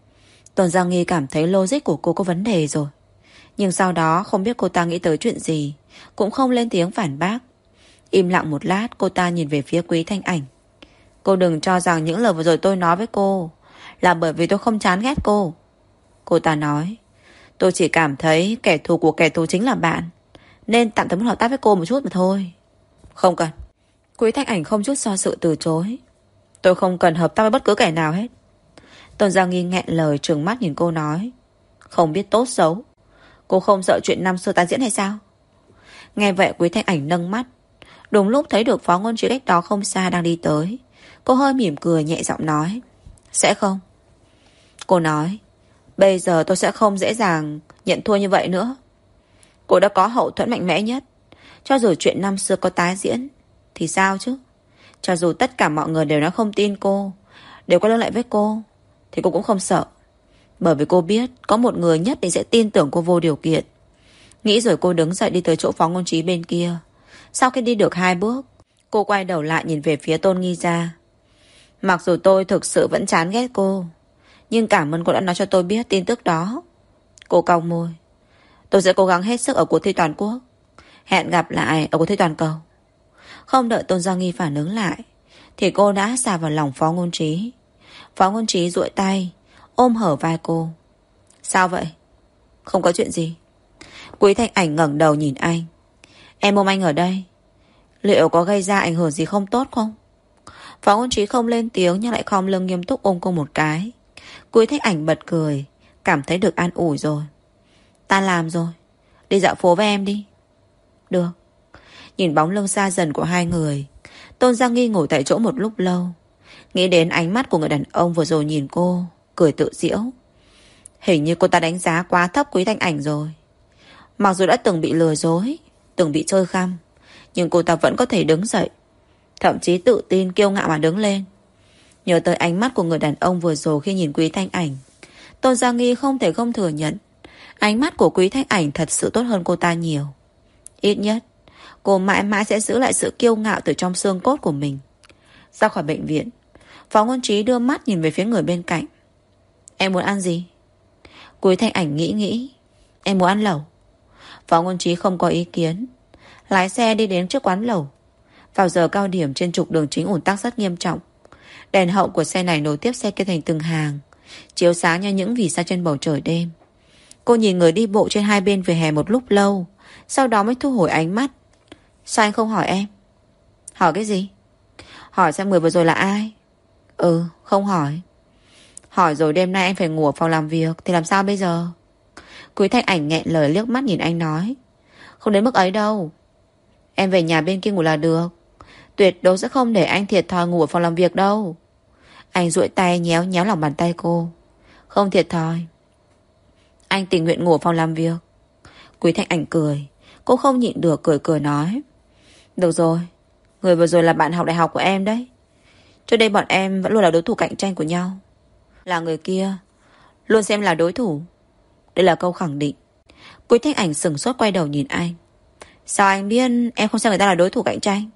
Tôn Giang Nghi cảm thấy logic của cô có vấn đề rồi, nhưng sau đó không biết cô ta nghĩ tới chuyện gì, cũng không lên tiếng phản bác. Im lặng một lát, cô ta nhìn về phía Quý Thanh Ảnh. Cô đừng cho rằng những lời vừa rồi tôi nói với cô là bởi vì tôi không chán ghét cô. Cô ta nói, tôi chỉ cảm thấy kẻ thù của kẻ thù chính là bạn, nên tạm thời muốn hợp tác với cô một chút mà thôi. Không cần. Quý Thanh Ảnh không chút do dự từ chối. Tôi không cần hợp tác với bất cứ kẻ nào hết. Tôn Gia Nghi nghẹn lời trừng mắt nhìn cô nói. Không biết tốt xấu. Cô không sợ chuyện năm xưa tái diễn hay sao? Nghe vậy Quý Thanh Ảnh nâng mắt. Đúng lúc thấy được Phó Ngôn Trí cách đó không xa đang đi tới. Cô hơi mỉm cười nhẹ giọng nói. Sẽ không. Cô nói. Bây giờ tôi sẽ không dễ dàng nhận thua như vậy nữa. Cô đã có hậu thuẫn mạnh mẽ nhất. Cho dù chuyện năm xưa có tái diễn thì sao chứ? Cho dù tất cả mọi người đều nói không tin cô, đều quay lưng lại với cô, thì cô cũng không sợ. Bởi vì cô biết có một người nhất định sẽ tin tưởng cô vô điều kiện. Nghĩ rồi cô đứng dậy đi tới chỗ Phó Ngôn Trí bên kia. Sau khi đi được hai bước, cô quay đầu lại nhìn về phía Tôn Nghi Gia. Mặc dù tôi thực sự vẫn chán ghét cô, nhưng cảm ơn cô đã nói cho tôi biết tin tức đó. Cô cau môi. Tôi sẽ cố gắng hết sức ở cuộc thi toàn quốc. Hẹn gặp lại ở cuộc thi toàn cầu. Không đợi Tôn Gia Nghi phản ứng lại thì cô đã xà vào lòng Phó Ngôn Trí. Phó Ngôn Trí duỗi tay ôm hở vai cô. Sao vậy? Không có chuyện gì. Quý Thanh Ảnh ngẩng đầu nhìn anh. Em ôm anh ở đây, liệu có gây ra ảnh hưởng gì không tốt không? Phó Ngôn Trí không lên tiếng nhưng lại khom lưng nghiêm túc ôm cô một cái. Quý Thanh Ảnh bật cười, cảm thấy được an ủi rồi. Ta làm rồi, đi dạo phố với em đi. Được. Nhìn bóng lưng xa dần của hai người, Tôn Gia Nghi ngồi tại chỗ một lúc lâu. Nghĩ đến ánh mắt của người đàn ông vừa rồi nhìn cô, cười tự giễu. Hình như cô ta đánh giá quá thấp Quý Thanh Ảnh rồi. Mặc dù đã từng bị lừa dối, từng bị chơi khăm, nhưng cô ta vẫn có thể đứng dậy, thậm chí tự tin kiêu ngạo mà đứng lên. Nhớ tới ánh mắt của người đàn ông vừa rồi khi nhìn Quý Thanh Ảnh, Tôn Gia Nghi không thể không thừa nhận ánh mắt của Quý Thanh Ảnh thật sự tốt hơn cô ta nhiều. Ít nhất cô mãi mãi sẽ giữ lại sự kiêu ngạo từ trong xương cốt của mình. Ra khỏi bệnh viện, Phó Ngôn Trí đưa mắt nhìn về phía người bên cạnh. Em muốn ăn gì? Quý Thanh Ảnh nghĩ nghĩ. Em muốn ăn lẩu. Phó Ngôn Trí không có ý kiến, lái xe đi đến trước quán lẩu. Vào giờ cao điểm trên trục đường chính ùn tắc rất nghiêm trọng. Đèn hậu của xe này nối tiếp xe kia thành từng hàng, chiếu sáng như những vì sao trên bầu trời đêm. Cô nhìn người đi bộ trên hai bên vỉa hè một lúc lâu, sau đó mới thu hồi ánh mắt. Sao anh không hỏi em? Hỏi cái gì? Hỏi xem người vừa rồi là ai? Ừ, không hỏi. Hỏi rồi đêm nay anh phải ngủ ở phòng làm việc thì làm sao bây giờ? Quý Thanh Ảnh nghẹn lời liếc mắt nhìn anh nói. Không đến mức ấy đâu. Em về nhà bên kia ngủ là được. Tuyệt đối sẽ không để anh thiệt thòi ngủ ở phòng làm việc đâu. Anh duỗi tay nhéo nhéo lòng bàn tay cô. Không thiệt thòi. Anh tình nguyện ngủ ở phòng làm việc. Quý Thanh Ảnh cười. Cô không nhịn được cười cười nói. Được rồi, người vừa rồi là bạn học đại học của em đấy. Trước đây bọn em vẫn luôn là đối thủ cạnh tranh của nhau. Là người kia luôn xem là đối thủ. Đây là câu khẳng định. Quý Thanh Ảnh sửng sốt quay đầu nhìn anh. Sao anh biết em không xem người ta là đối thủ cạnh tranh?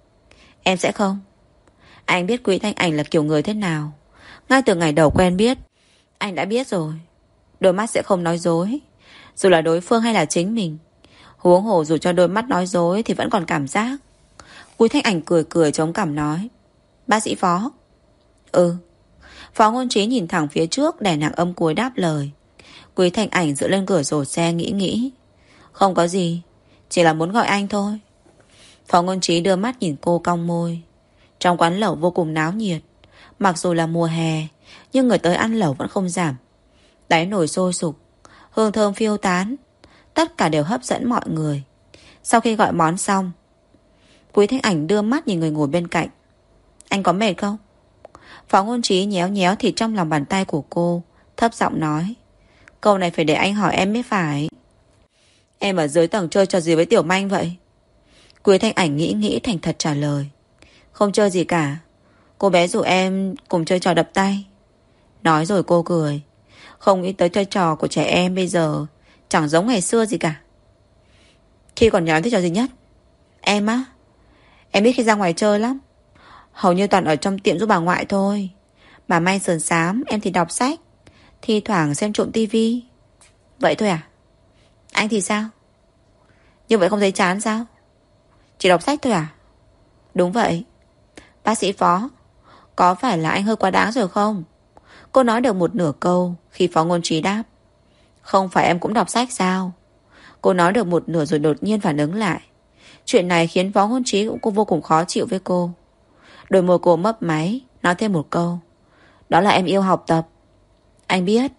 Em sẽ không. Anh biết Quý Thanh Ảnh là kiểu người thế nào. Ngay từ ngày đầu quen biết, anh đã biết rồi. Đôi mắt sẽ không nói dối, dù là đối phương hay là chính mình. Huống hồ dù cho đôi mắt nói dối thì vẫn còn cảm giác. Quý Thanh Ảnh cười cười chống cằm nói. Bác sĩ Phó. Ừ. Phó Ngôn Trí nhìn thẳng phía trước, đè nặng âm cuối đáp lời. Quý Thanh Ảnh dựa lên cửa sổ xe nghĩ nghĩ. Không có gì, chỉ là muốn gọi anh thôi. Phó Ngôn Trí đưa mắt nhìn cô cong môi. Trong quán lẩu vô cùng náo nhiệt. Mặc dù là mùa hè, nhưng người tới ăn lẩu vẫn không giảm. Đáy nồi sôi sục, hương thơm phiêu tán, tất cả đều hấp dẫn mọi người. Sau khi gọi món xong, Quý Thanh Ảnh đưa mắt nhìn người ngồi bên cạnh. Anh có mệt không? Phó Ngôn Trí nhéo nhéo thịt trong lòng bàn tay của cô, thấp giọng nói. Câu này phải để anh hỏi em mới phải. Em ở dưới tầng chơi trò gì với Tiểu Manh vậy? Quý Thanh Ảnh nghĩ nghĩ thành thật trả lời. Không chơi gì cả. Cô bé rủ em cùng chơi trò đập tay. Nói rồi cô cười. Không nghĩ tới chơi trò của trẻ em bây giờ chẳng giống ngày xưa gì cả. Khi còn nhỏ thích trò gì nhất? Em á? Em biết khi ra ngoài chơi lắm. Hầu như toàn ở trong tiệm giúp bà ngoại thôi. Bà may sườn xám, em thì đọc sách, thi thoảng xem trộm tivi. Vậy thôi à? Anh thì sao? Như vậy không thấy chán sao? Chỉ đọc sách thôi à? Đúng vậy. Bác sĩ Phó, có phải là anh hơi quá đáng rồi không? Cô nói được một nửa câu khi Phó Ngôn Trí đáp. Không phải em cũng đọc sách sao? Cô nói được một nửa rồi đột nhiên phản ứng lại. Chuyện này khiến Phó Ngôn Trí cũng vô cùng khó chịu với cô. Đôi môi cô mấp máy, nói thêm một câu. Đó là em yêu học tập, Anh biết.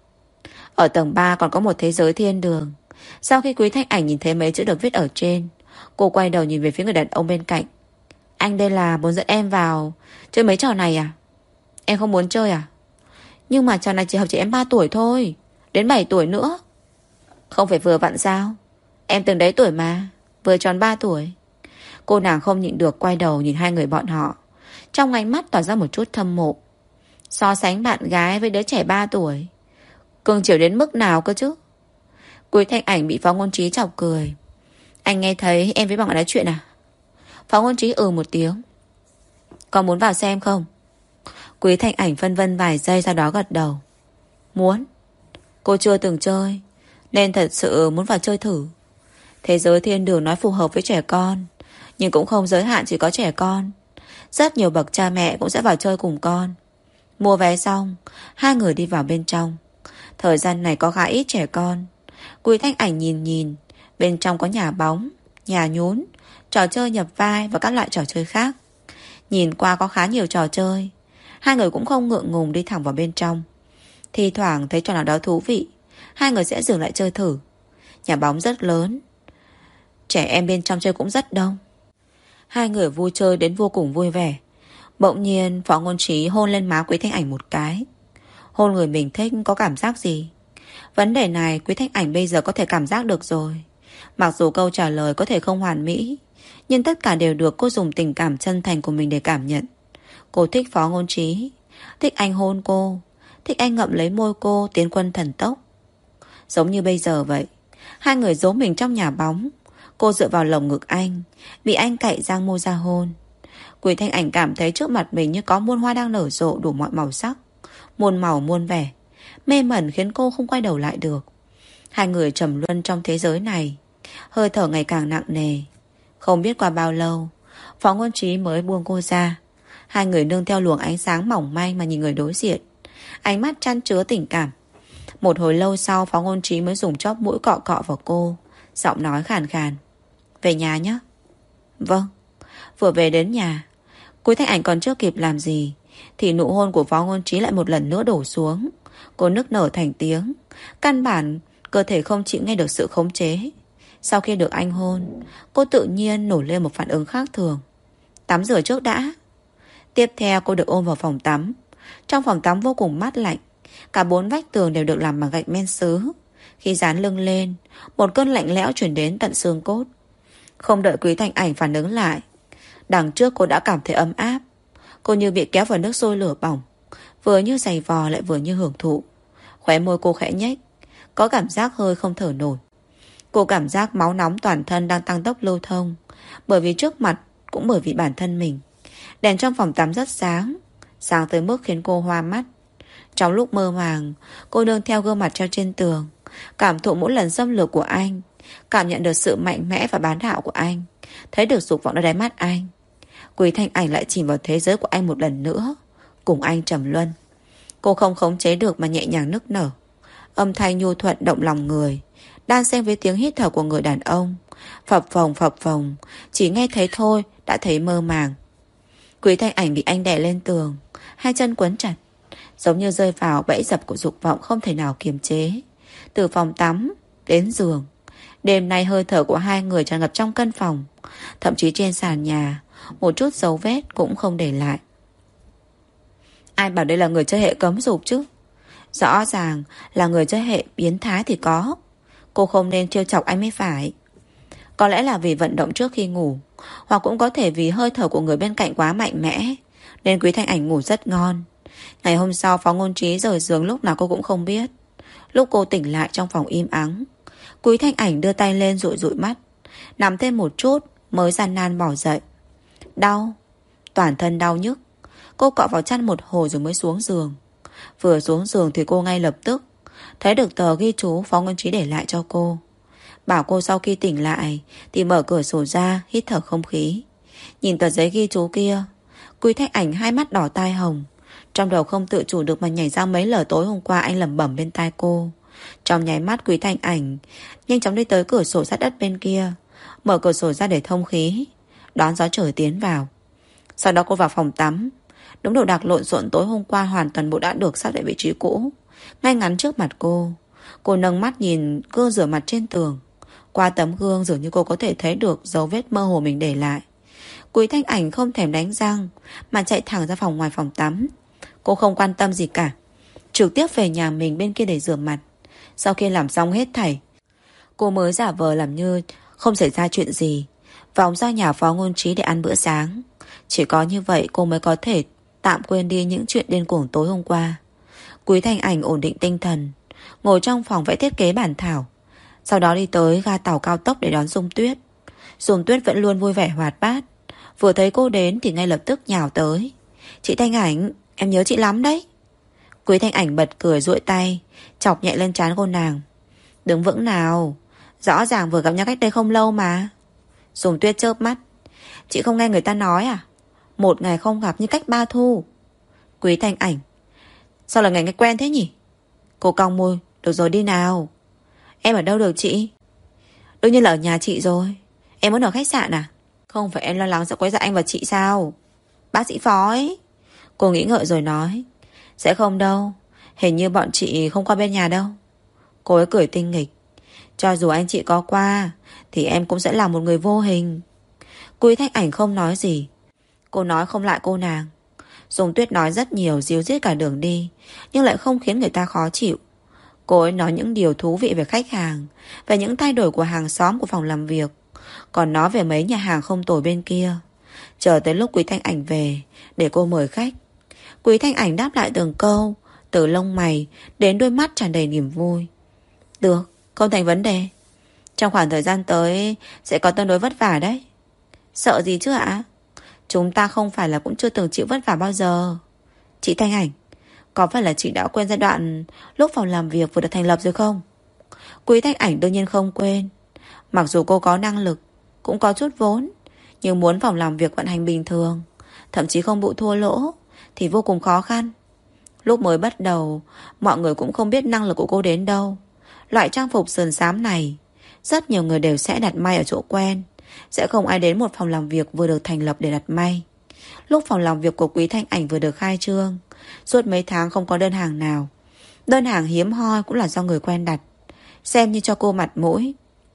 Ở tầng ba còn có một thế giới thiên đường. Sau khi Quý Thanh Ảnh nhìn thấy mấy chữ được viết ở trên, cô quay đầu nhìn về phía người đàn ông bên cạnh. Anh đây là muốn dẫn em vào chơi mấy trò này à? Em không muốn chơi à? Nhưng mà trò này chỉ hợp trẻ em ba tuổi thôi, đến bảy tuổi nữa. Không phải vừa vặn sao? Em từng đấy tuổi mà, vừa tròn ba tuổi. Cô nàng không nhịn được quay đầu nhìn hai người bọn họ, trong ánh mắt tỏ ra một chút thâm mộ. So sánh bạn gái với đứa trẻ ba tuổi, cưng chiều đến mức nào cơ chứ? Quý Thanh Ảnh bị Phó Ngôn Trí chọc cười. Anh nghe thấy em với bạn nói chuyện à? Phó Ngôn Trí ừ một tiếng. Còn muốn vào xem không? Quý Thanh Ảnh phân vân vài giây, sau đó gật đầu. Muốn. Cô chưa từng chơi nên thật sự muốn vào chơi thử. Thế giới thiên đường nói phù hợp với trẻ con, nhưng cũng không giới hạn chỉ có trẻ con. Rất nhiều bậc cha mẹ cũng sẽ vào chơi cùng con. Mua vé xong, hai người đi vào bên trong. Thời gian này có khá ít trẻ con. Quý Thanh Ảnh nhìn nhìn, bên trong có nhà bóng, nhà nhún, trò chơi nhập vai và các loại trò chơi khác. Nhìn qua có khá nhiều trò chơi. Hai người cũng không ngượng ngùng đi thẳng vào bên trong. Thì thoảng thấy trò nào đó thú vị, hai người sẽ dừng lại chơi thử. Nhà bóng rất lớn, trẻ em bên trong chơi cũng rất đông. Hai người vui chơi đến vô cùng vui vẻ. Bỗng nhiên Phó Ngôn Trí hôn lên má Quý Thanh Ảnh một cái. Hôn người mình thích có cảm giác gì? Vấn đề này Quý Thanh Ảnh bây giờ có thể cảm giác được rồi. Mặc dù câu trả lời có thể không hoàn mỹ, nhưng tất cả đều được cô dùng tình cảm chân thành của mình để cảm nhận. Cô thích Phó Ngôn Trí, thích anh hôn cô, thích anh ngậm lấy môi cô tiến quân thần tốc. Giống như bây giờ vậy. Hai người giấu mình trong nhà bóng. Cô dựa vào lồng ngực anh, bị anh cạy răng môi ra hôn. Quý Thanh Ảnh cảm thấy trước mặt mình như có muôn hoa đang nở rộ đủ mọi màu sắc, muôn màu muôn vẻ, mê mẩn khiến cô không quay đầu lại được. Hai người trầm luân trong thế giới này, hơi thở ngày càng nặng nề. Không biết qua bao lâu, Phó Ngôn Trí mới buông cô ra. Hai người nương theo luồng ánh sáng mỏng manh mà nhìn người đối diện, ánh mắt chan chứa tình cảm. Một hồi lâu sau, Phó Ngôn Trí mới dùng chóp mũi cọ cọ vào cô, giọng nói khàn khàn. Về nhà nhé. Vâng. Vừa về đến nhà, Quý Thanh Ảnh còn chưa kịp làm gì thì nụ hôn của Phó Ngôn Trí lại một lần nữa đổ xuống. Cô nức nở thành tiếng. Căn bản cơ thể không chịu nghe được sự khống chế. Sau khi được anh hôn, cô tự nhiên nổi lên một phản ứng khác thường. Tắm rửa trước đã. Tiếp theo cô được ôm vào phòng tắm. Trong phòng tắm vô cùng mát lạnh. Cả bốn vách tường đều được làm bằng gạch men sứ. Khi dán lưng lên, một cơn lạnh lẽo chuyển đến tận xương cốt. Không đợi Quý Thanh Ảnh phản ứng lại, đằng trước cô đã cảm thấy ấm áp. Cô như bị kéo vào nước sôi lửa bỏng, vừa như giày vò lại vừa như hưởng thụ. Khóe môi cô khẽ nhếch, có cảm giác hơi không thở nổi. Cô cảm giác máu nóng toàn thân đang tăng tốc lưu thông, bởi vì trước mặt cũng bởi vì bản thân mình. Đèn trong phòng tắm rất sáng, sáng tới mức khiến cô hoa mắt. Trong lúc mơ màng, cô nương theo gương mặt treo trên tường, cảm thụ mỗi lần xâm lược của anh, cảm nhận được sự mạnh mẽ và bá đạo của anh, thấy được dục vọng ở đáy mắt anh. Quý Thanh Ảnh lại chìm vào thế giới của anh một lần nữa, cùng anh trầm luân. Cô không khống chế được mà nhẹ nhàng nức nở. Âm thanh nhu thuận động lòng người, đan xen với tiếng hít thở của người đàn ông, phập phồng phập phồng, chỉ nghe thấy thôi đã thấy mơ màng. Quý Thanh Ảnh bị anh đè lên tường, hai chân quấn chặt, giống như rơi vào bẫy dập của dục vọng không thể nào kiềm chế. Từ phòng tắm đến giường, đêm nay hơi thở của hai người tràn ngập trong căn phòng. Thậm chí trên sàn nhà, một chút dấu vết cũng không để lại. Ai bảo đây là người chơi hệ cấm dục chứ? Rõ ràng là người chơi hệ biến thái thì có. Cô không nên trêu chọc anh mới phải. Có lẽ là vì vận động trước khi ngủ, hoặc cũng có thể vì hơi thở của người bên cạnh quá mạnh mẽ, nên Quý Thanh Ảnh ngủ rất ngon. Ngày hôm sau Phó Ngôn Trí rời giường lúc nào cô cũng không biết. Lúc cô tỉnh lại trong phòng im ắng, Quý Thanh Ảnh đưa tay lên dụi dụi mắt, nằm thêm một chút mới gian nan bỏ dậy. Đau, toàn thân đau nhức. Cô cọ vào chăn một hồi rồi mới xuống giường. Vừa xuống giường thì cô ngay lập tức thấy được tờ ghi chú Phó Ngôn Trí để lại cho cô, bảo cô sau khi tỉnh lại thì mở cửa sổ ra hít thở không khí. Nhìn tờ giấy ghi chú kia, Quý Thanh Ảnh hai mắt đỏ tai hồng, trong đầu không tự chủ được mà nhảy ra mấy lời tối hôm qua anh lẩm bẩm bên tai cô. Trong nháy mắt Quý Thanh Ảnh nhanh chóng đi tới cửa sổ sát đất bên kia, mở cửa sổ ra để thông khí, đón gió trời tiến vào. Sau đó cô vào phòng tắm. Đống đồ đạc lộn xộn tối hôm qua hoàn toàn bộ đã được sắp lại vị trí cũ. ngay ngắn trước mặt cô. Cô nâng mắt nhìn gương rửa mặt trên tường. Qua tấm gương dường như cô có thể thấy được dấu vết mơ hồ mình để lại. Quý Thanh Ảnh không thèm đánh răng mà chạy thẳng ra phòng ngoài phòng tắm. Cô không quan tâm gì cả, trực tiếp về nhà mình bên kia để rửa mặt. Sau khi làm xong hết thảy, cô mới giả vờ làm như không xảy ra chuyện gì, vòng ra nhà Phó Ngôn Trí để ăn bữa sáng. Chỉ có như vậy cô mới có thể tạm quên đi những chuyện điên cuồng tối hôm qua. Quý Thanh Ảnh ổn định tinh thần, ngồi trong phòng vẽ thiết kế bản thảo. Sau đó đi tới ga tàu cao tốc để đón Dung Tuyết. Dung Tuyết vẫn luôn vui vẻ hoạt bát, vừa thấy cô đến thì ngay lập tức nhào tới. Chị Thanh Ảnh, em nhớ chị lắm đấy. Quý Thanh Ảnh bật cười duỗi tay chọc nhẹ lên trán cô nàng. Đứng vững nào, rõ ràng vừa gặp nhau cách đây không lâu mà. Dung Tuyết chớp mắt. Chị không nghe người ta nói à, một ngày không gặp như cách ba thu. Quý Thanh Ảnh, sao là ngày ngày quen thế nhỉ? Cô cong môi. Được rồi đi nào. Em ở đâu được chị? Đương nhiên là ở nhà chị rồi. Em muốn ở khách sạn à? Không phải em lo lắng sẽ quấy rầy anh và chị sao? Bác sĩ Phó ấy. Cô nghĩ ngợi rồi nói. Sẽ không đâu, hình như bọn chị không qua bên nhà đâu. Cô ấy cười tinh nghịch. Cho dù anh chị có qua thì em cũng sẽ là một người vô hình. Quý Thanh Ảnh không nói gì. Cô nói không lại cô nàng. Dung Tuyết nói rất nhiều, díu dít cả đường đi, nhưng lại không khiến người ta khó chịu. Cô ấy nói những điều thú vị về khách hàng, về những thay đổi của hàng xóm của phòng làm việc, còn nói về mấy nhà hàng không tồi bên kia. Chờ tới lúc Quý Thanh Ảnh về để cô mời khách. Quý Thanh Ảnh đáp lại từng câu, từ lông mày đến đôi mắt tràn đầy niềm vui. Được, không thành vấn đề. Trong khoảng thời gian tới sẽ có tương đối vất vả đấy. Sợ gì chứ ạ? Chúng ta không phải là cũng chưa từng chịu vất vả bao giờ. Chị Thanh Ảnh, có phải là chị đã quên giai đoạn lúc phòng làm việc vừa được thành lập rồi không? Quý Thanh Ảnh đương nhiên không quên. Mặc dù cô có năng lực, cũng có chút vốn, nhưng muốn phòng làm việc vận hành bình thường, thậm chí không bị thua lỗ, thì vô cùng khó khăn. Lúc mới bắt đầu, mọi người cũng không biết năng lực của cô đến đâu. Loại trang phục sườn xám này, rất nhiều người đều sẽ đặt may ở chỗ quen, sẽ không ai đến một phòng làm việc vừa được thành lập để đặt may. Lúc phòng làm việc của Quý Thanh Ảnh vừa được khai trương, suốt mấy tháng không có đơn hàng nào. Đơn hàng hiếm hoi cũng là do người quen đặt, xem như cho cô mặt mũi.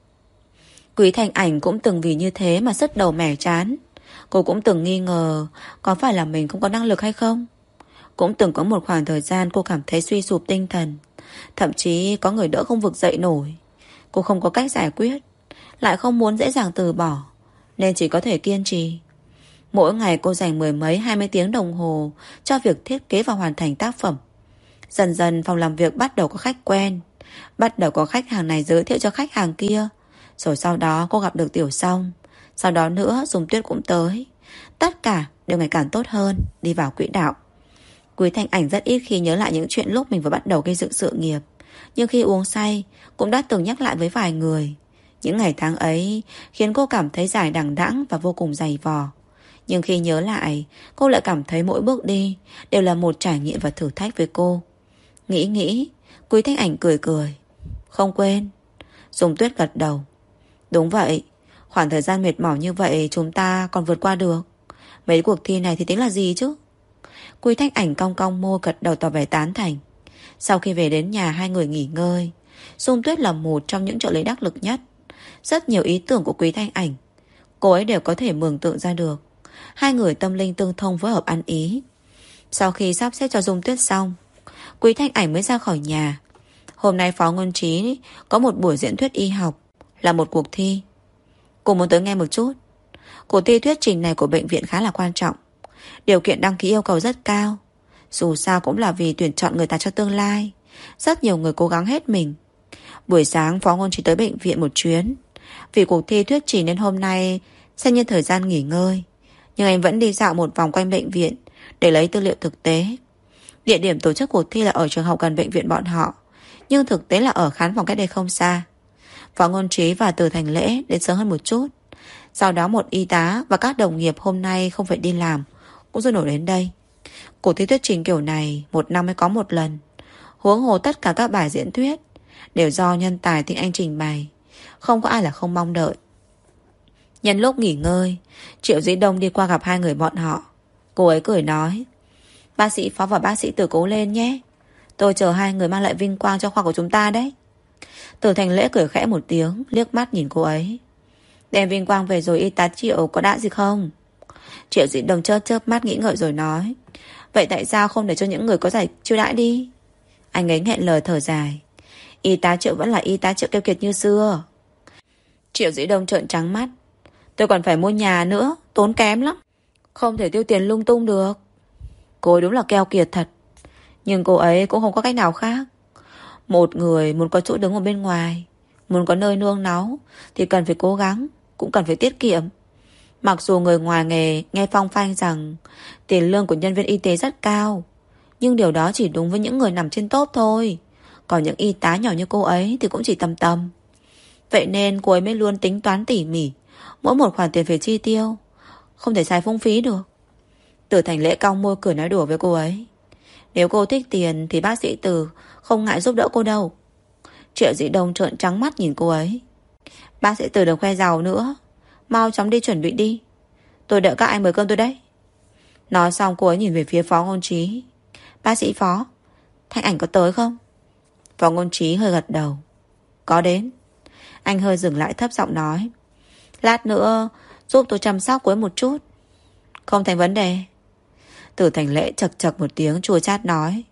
Quý Thanh Ảnh cũng từng vì như thế mà sứt đầu mẻ chán. Cô cũng từng nghi ngờ có phải là mình không có năng lực hay không. Cũng từng có một khoảng thời gian cô cảm thấy suy sụp tinh thần, thậm chí có người đỡ không vực dậy nổi. Cô không có cách giải quyết, lại không muốn dễ dàng từ bỏ, nên chỉ có thể kiên trì. Mỗi ngày cô dành mười mấy hai mươi tiếng đồng hồ cho việc thiết kế và hoàn thành tác phẩm. Dần dần phòng làm việc bắt đầu có khách quen, bắt đầu có khách hàng này giới thiệu cho khách hàng kia. Rồi sau đó cô gặp được Tiểu Song, sau đó nữa Dung Tuyết cũng tới. Tất cả đều ngày càng tốt hơn, đi vào quỹ đạo. Quý Thanh Ảnh rất ít khi nhớ lại những chuyện lúc mình vừa bắt đầu gây dựng sự nghiệp, nhưng khi uống say cũng đã từng nhắc lại với vài người. Những ngày tháng ấy khiến cô cảm thấy dài đằng đẵng và vô cùng dày vò. Nhưng khi nhớ lại, cô lại cảm thấy mỗi bước đi đều là một trải nghiệm và thử thách với cô. Nghĩ nghĩ, Quý Thanh Ảnh cười cười. Không quên. Dung Tuyết gật đầu. Đúng vậy, khoảng thời gian mệt mỏi như vậy chúng ta còn vượt qua được. Mấy cuộc thi này thì tính là gì chứ? Quý Thanh Ảnh cong cong môi gật đầu tỏ vẻ tán thành. Sau khi về đến nhà hai người nghỉ ngơi. Dung Tuyết là một trong những trợ lý đắc lực nhất. Rất nhiều ý tưởng của Quý Thanh Ảnh cô ấy đều có thể mường tượng ra được. Hai người tâm linh tương thông, phối hợp ăn ý. Sau khi sắp xếp cho Dung Tuyết xong, Quý Thanh Ảnh mới ra khỏi nhà. Hôm nay Phó Ngôn Trí có một buổi diễn thuyết y học, là một cuộc thi. Cô muốn tới nghe một chút. Cuộc thi thuyết trình này của bệnh viện khá là quan trọng. Điều kiện đăng ký yêu cầu rất cao. Dù sao cũng là vì tuyển chọn người ta cho tương lai. Rất nhiều người cố gắng hết mình. Buổi sáng Phó Ngôn Trí tới bệnh viện một chuyến. Vì cuộc thi thuyết trình nên hôm nay xem như thời gian nghỉ ngơi, nhưng anh vẫn đi dạo một vòng quanh bệnh viện để lấy tư liệu thực tế. Địa điểm tổ chức cuộc thi là ở trường học gần bệnh viện bọn họ, nhưng thực tế là ở khán phòng cách đây không xa. Phó Ngôn Trí và Từ Thành Lễ đến sớm hơn một chút. Sau đó một y tá và các đồng nghiệp hôm nay không phải đi làm cũng sôi nổi đến đây. Cuộc thi thuyết trình kiểu này một năm mới có một lần. Huống hồ tất cả các bài diễn thuyết đều do nhân tài tiếng Anh trình bày, không có ai là không mong đợi. Nhân lúc nghỉ ngơi, Triệu Dĩ Đông đi qua gặp hai người bọn họ. Cô ấy cười nói: Bác sĩ Phó và bác sĩ Từ cố lên nhé. Tôi chờ hai người mang lại vinh quang cho khoa của chúng ta đấy. Từ Thành Lễ cười khẽ một tiếng, liếc mắt nhìn cô ấy. Đem vinh quang về rồi y tá Triệu có đã gì không? Triệu Dĩ Đồng chớp chớp mắt nghĩ ngợi rồi nói. Vậy tại sao không để cho những người có giải chiêu đãi đi? Anh ấy nghẹn lời thở dài. Y tá Triệu vẫn là y tá Triệu keo kiệt như xưa. Triệu Dĩ Đồng trợn trắng mắt. Tôi còn phải mua nhà nữa, tốn kém lắm. Không thể tiêu tiền lung tung được. Cô ấy đúng là keo kiệt thật. Nhưng cô ấy cũng không có cách nào khác. Một người muốn có chỗ đứng ở bên ngoài, muốn có nơi nương náu, thì cần phải cố gắng, cũng cần phải tiết kiệm. Mặc dù người ngoài nghề nghe phong phanh rằng tiền lương của nhân viên y tế rất cao, nhưng điều đó chỉ đúng với những người nằm trên top thôi. Còn những y tá nhỏ như cô ấy thì cũng chỉ tầm tầm. Vậy nên cô ấy mới luôn tính toán tỉ mỉ, mỗi một khoản tiền phải chi tiêu, không thể xài phung phí được. Từ Thành Lễ cong môi cười nói đùa với cô ấy. Nếu cô thích tiền thì bác sĩ Từ không ngại giúp đỡ cô đâu. Triệu Dĩ Đông trợn trắng mắt nhìn cô ấy. Bác sĩ Từ đừng khoe giàu nữa, mau chóng đi chuẩn bị đi. Tôi đợi các anh mời cơm tôi đấy. Nói xong cô ấy nhìn về phía Phó Ngôn Trí. Bác sĩ Phó, Thanh Ảnh có tới không? Phó Ngôn Trí hơi gật đầu. Có đến. Anh hơi dừng lại thấp giọng nói. Lát nữa giúp tôi chăm sóc cô ấy một chút. Không thành vấn đề. Từ Thành Lễ chật chật một tiếng chua chát nói.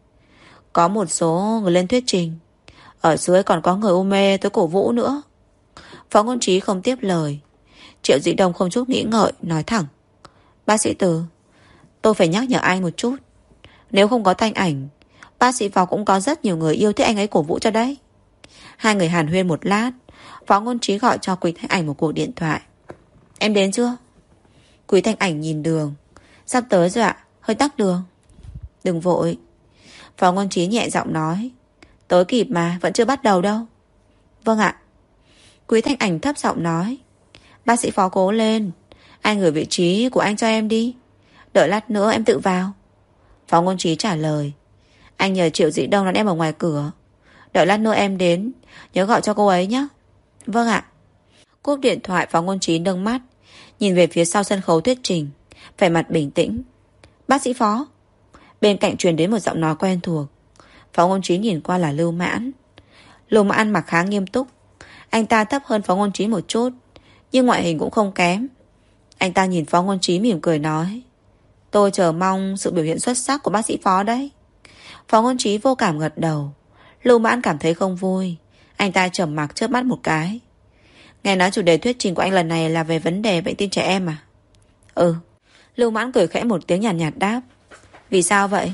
Có một số người lên thuyết trình, ở dưới còn có người u mê tới cổ vũ nữa. Phó Ngôn Trí không tiếp lời. Triệu Dĩ Đông không chút nghĩ ngợi nói thẳng. Bác sĩ Từ, tôi phải nhắc nhở anh một chút. Nếu không có Thanh Ảnh, bác sĩ Phó cũng có rất nhiều người yêu thích anh ấy cổ vũ cho đấy. Hai người hàn huyên một lát, Phó Ngôn Trí gọi cho Quý Thanh Ảnh một cuộc điện thoại. Em đến chưa? Quý Thanh Ảnh nhìn đường. Sắp tới rồi ạ, hơi tắc đường. Đừng vội. Phó Ngôn Trí nhẹ giọng nói. Tới kịp mà, vẫn chưa bắt đầu đâu. Vâng ạ. Quý Thanh Ảnh thấp giọng nói. Bác sĩ Phó cố lên, anh gửi vị trí của anh cho em đi, đợi lát nữa em tự vào. Phó Ngôn Trí trả lời. Anh nhờ Triệu Dĩ Đông đón em ở ngoài cửa, đợi lát nữa em đến nhớ gọi cho cô ấy nhé. Vâng ạ. Cúp điện thoại, Phó Ngôn Trí nâng mắt nhìn về phía sau sân khấu thuyết trình, vẻ mặt bình tĩnh. Bác sĩ Phó. Bên cạnh truyền đến một giọng nói quen thuộc. Phó Ngôn Trí nhìn qua là Lưu Mãn. Lưu Mãn mặc khá nghiêm túc. Anh ta thấp hơn Phó Ngôn Trí một chút, nhưng ngoại hình cũng không kém. Anh ta nhìn Phó Ngôn Trí mỉm cười nói. Tôi chờ mong sự biểu hiện xuất sắc của bác sĩ Phó đấy. Phó Ngôn Trí vô cảm gật đầu. Lưu Mãn cảm thấy không vui. Anh ta trầm mặc chớp mắt một cái. Nghe nói chủ đề thuyết trình của anh lần này là về vấn đề bệnh tim trẻ em à? Ừ. Lưu Mãn cười khẽ một tiếng nhàn nhạt, nhạt đáp. Vì sao vậy?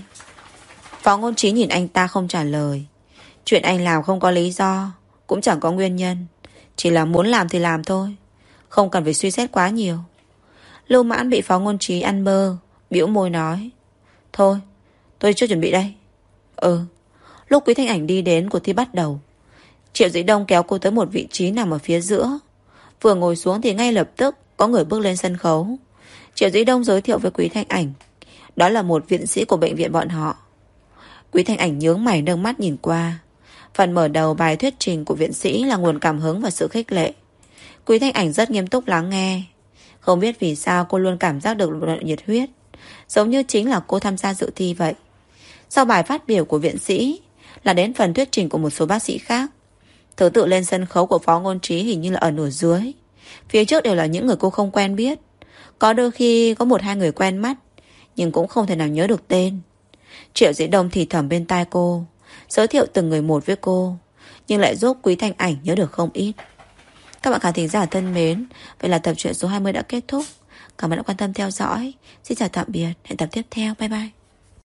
Phó Ngôn Trí nhìn anh ta không trả lời. Chuyện anh làm không có lý do, cũng chẳng có nguyên nhân, chỉ là muốn làm thì làm thôi, không cần phải suy xét quá nhiều. Lưu Mãn bị Phó Ngôn Trí ăn bơ, bĩu môi nói. Thôi, tôi chưa chuẩn bị đây. Ừ. Lúc Quý Thanh Ảnh đi đến, cuộc thi bắt đầu. Triệu Dĩ Đông kéo cô tới một vị trí nằm ở phía giữa. Vừa ngồi xuống thì ngay lập tức có người bước lên sân khấu. Triệu Dĩ Đông giới thiệu với Quý Thanh Ảnh. Đó là một viện sĩ của bệnh viện bọn họ. Quý Thanh Ảnh nhướng mày nâng mắt nhìn qua. Phần mở đầu bài thuyết trình của viện sĩ là nguồn cảm hứng và sự khích lệ. Quý Thanh Ảnh rất nghiêm túc lắng nghe. Không biết vì sao cô luôn cảm giác được một loại nhiệt huyết, giống như chính là cô tham gia dự thi vậy. Sau bài phát biểu của viện sĩ là đến phần thuyết trình của một số bác sĩ khác. Thứ tự lên sân khấu của Phó Ngôn Trí hình như là ở nửa dưới. Phía trước đều là những người cô không quen biết. Có đôi khi có một hai người quen mắt, nhưng cũng không thể nào nhớ được tên. Triệu Dĩ Đông thì thầm bên tai cô, giới thiệu từng người một với cô, nhưng lại giúp Quý Thanh Ảnh nhớ được không ít. Các bạn khán thính giả thân mến, vậy là tập truyện số hai mươi đã kết thúc. Cảm ơn đã quan tâm theo dõi. Xin chào tạm biệt, hẹn tập tiếp theo, bye bye.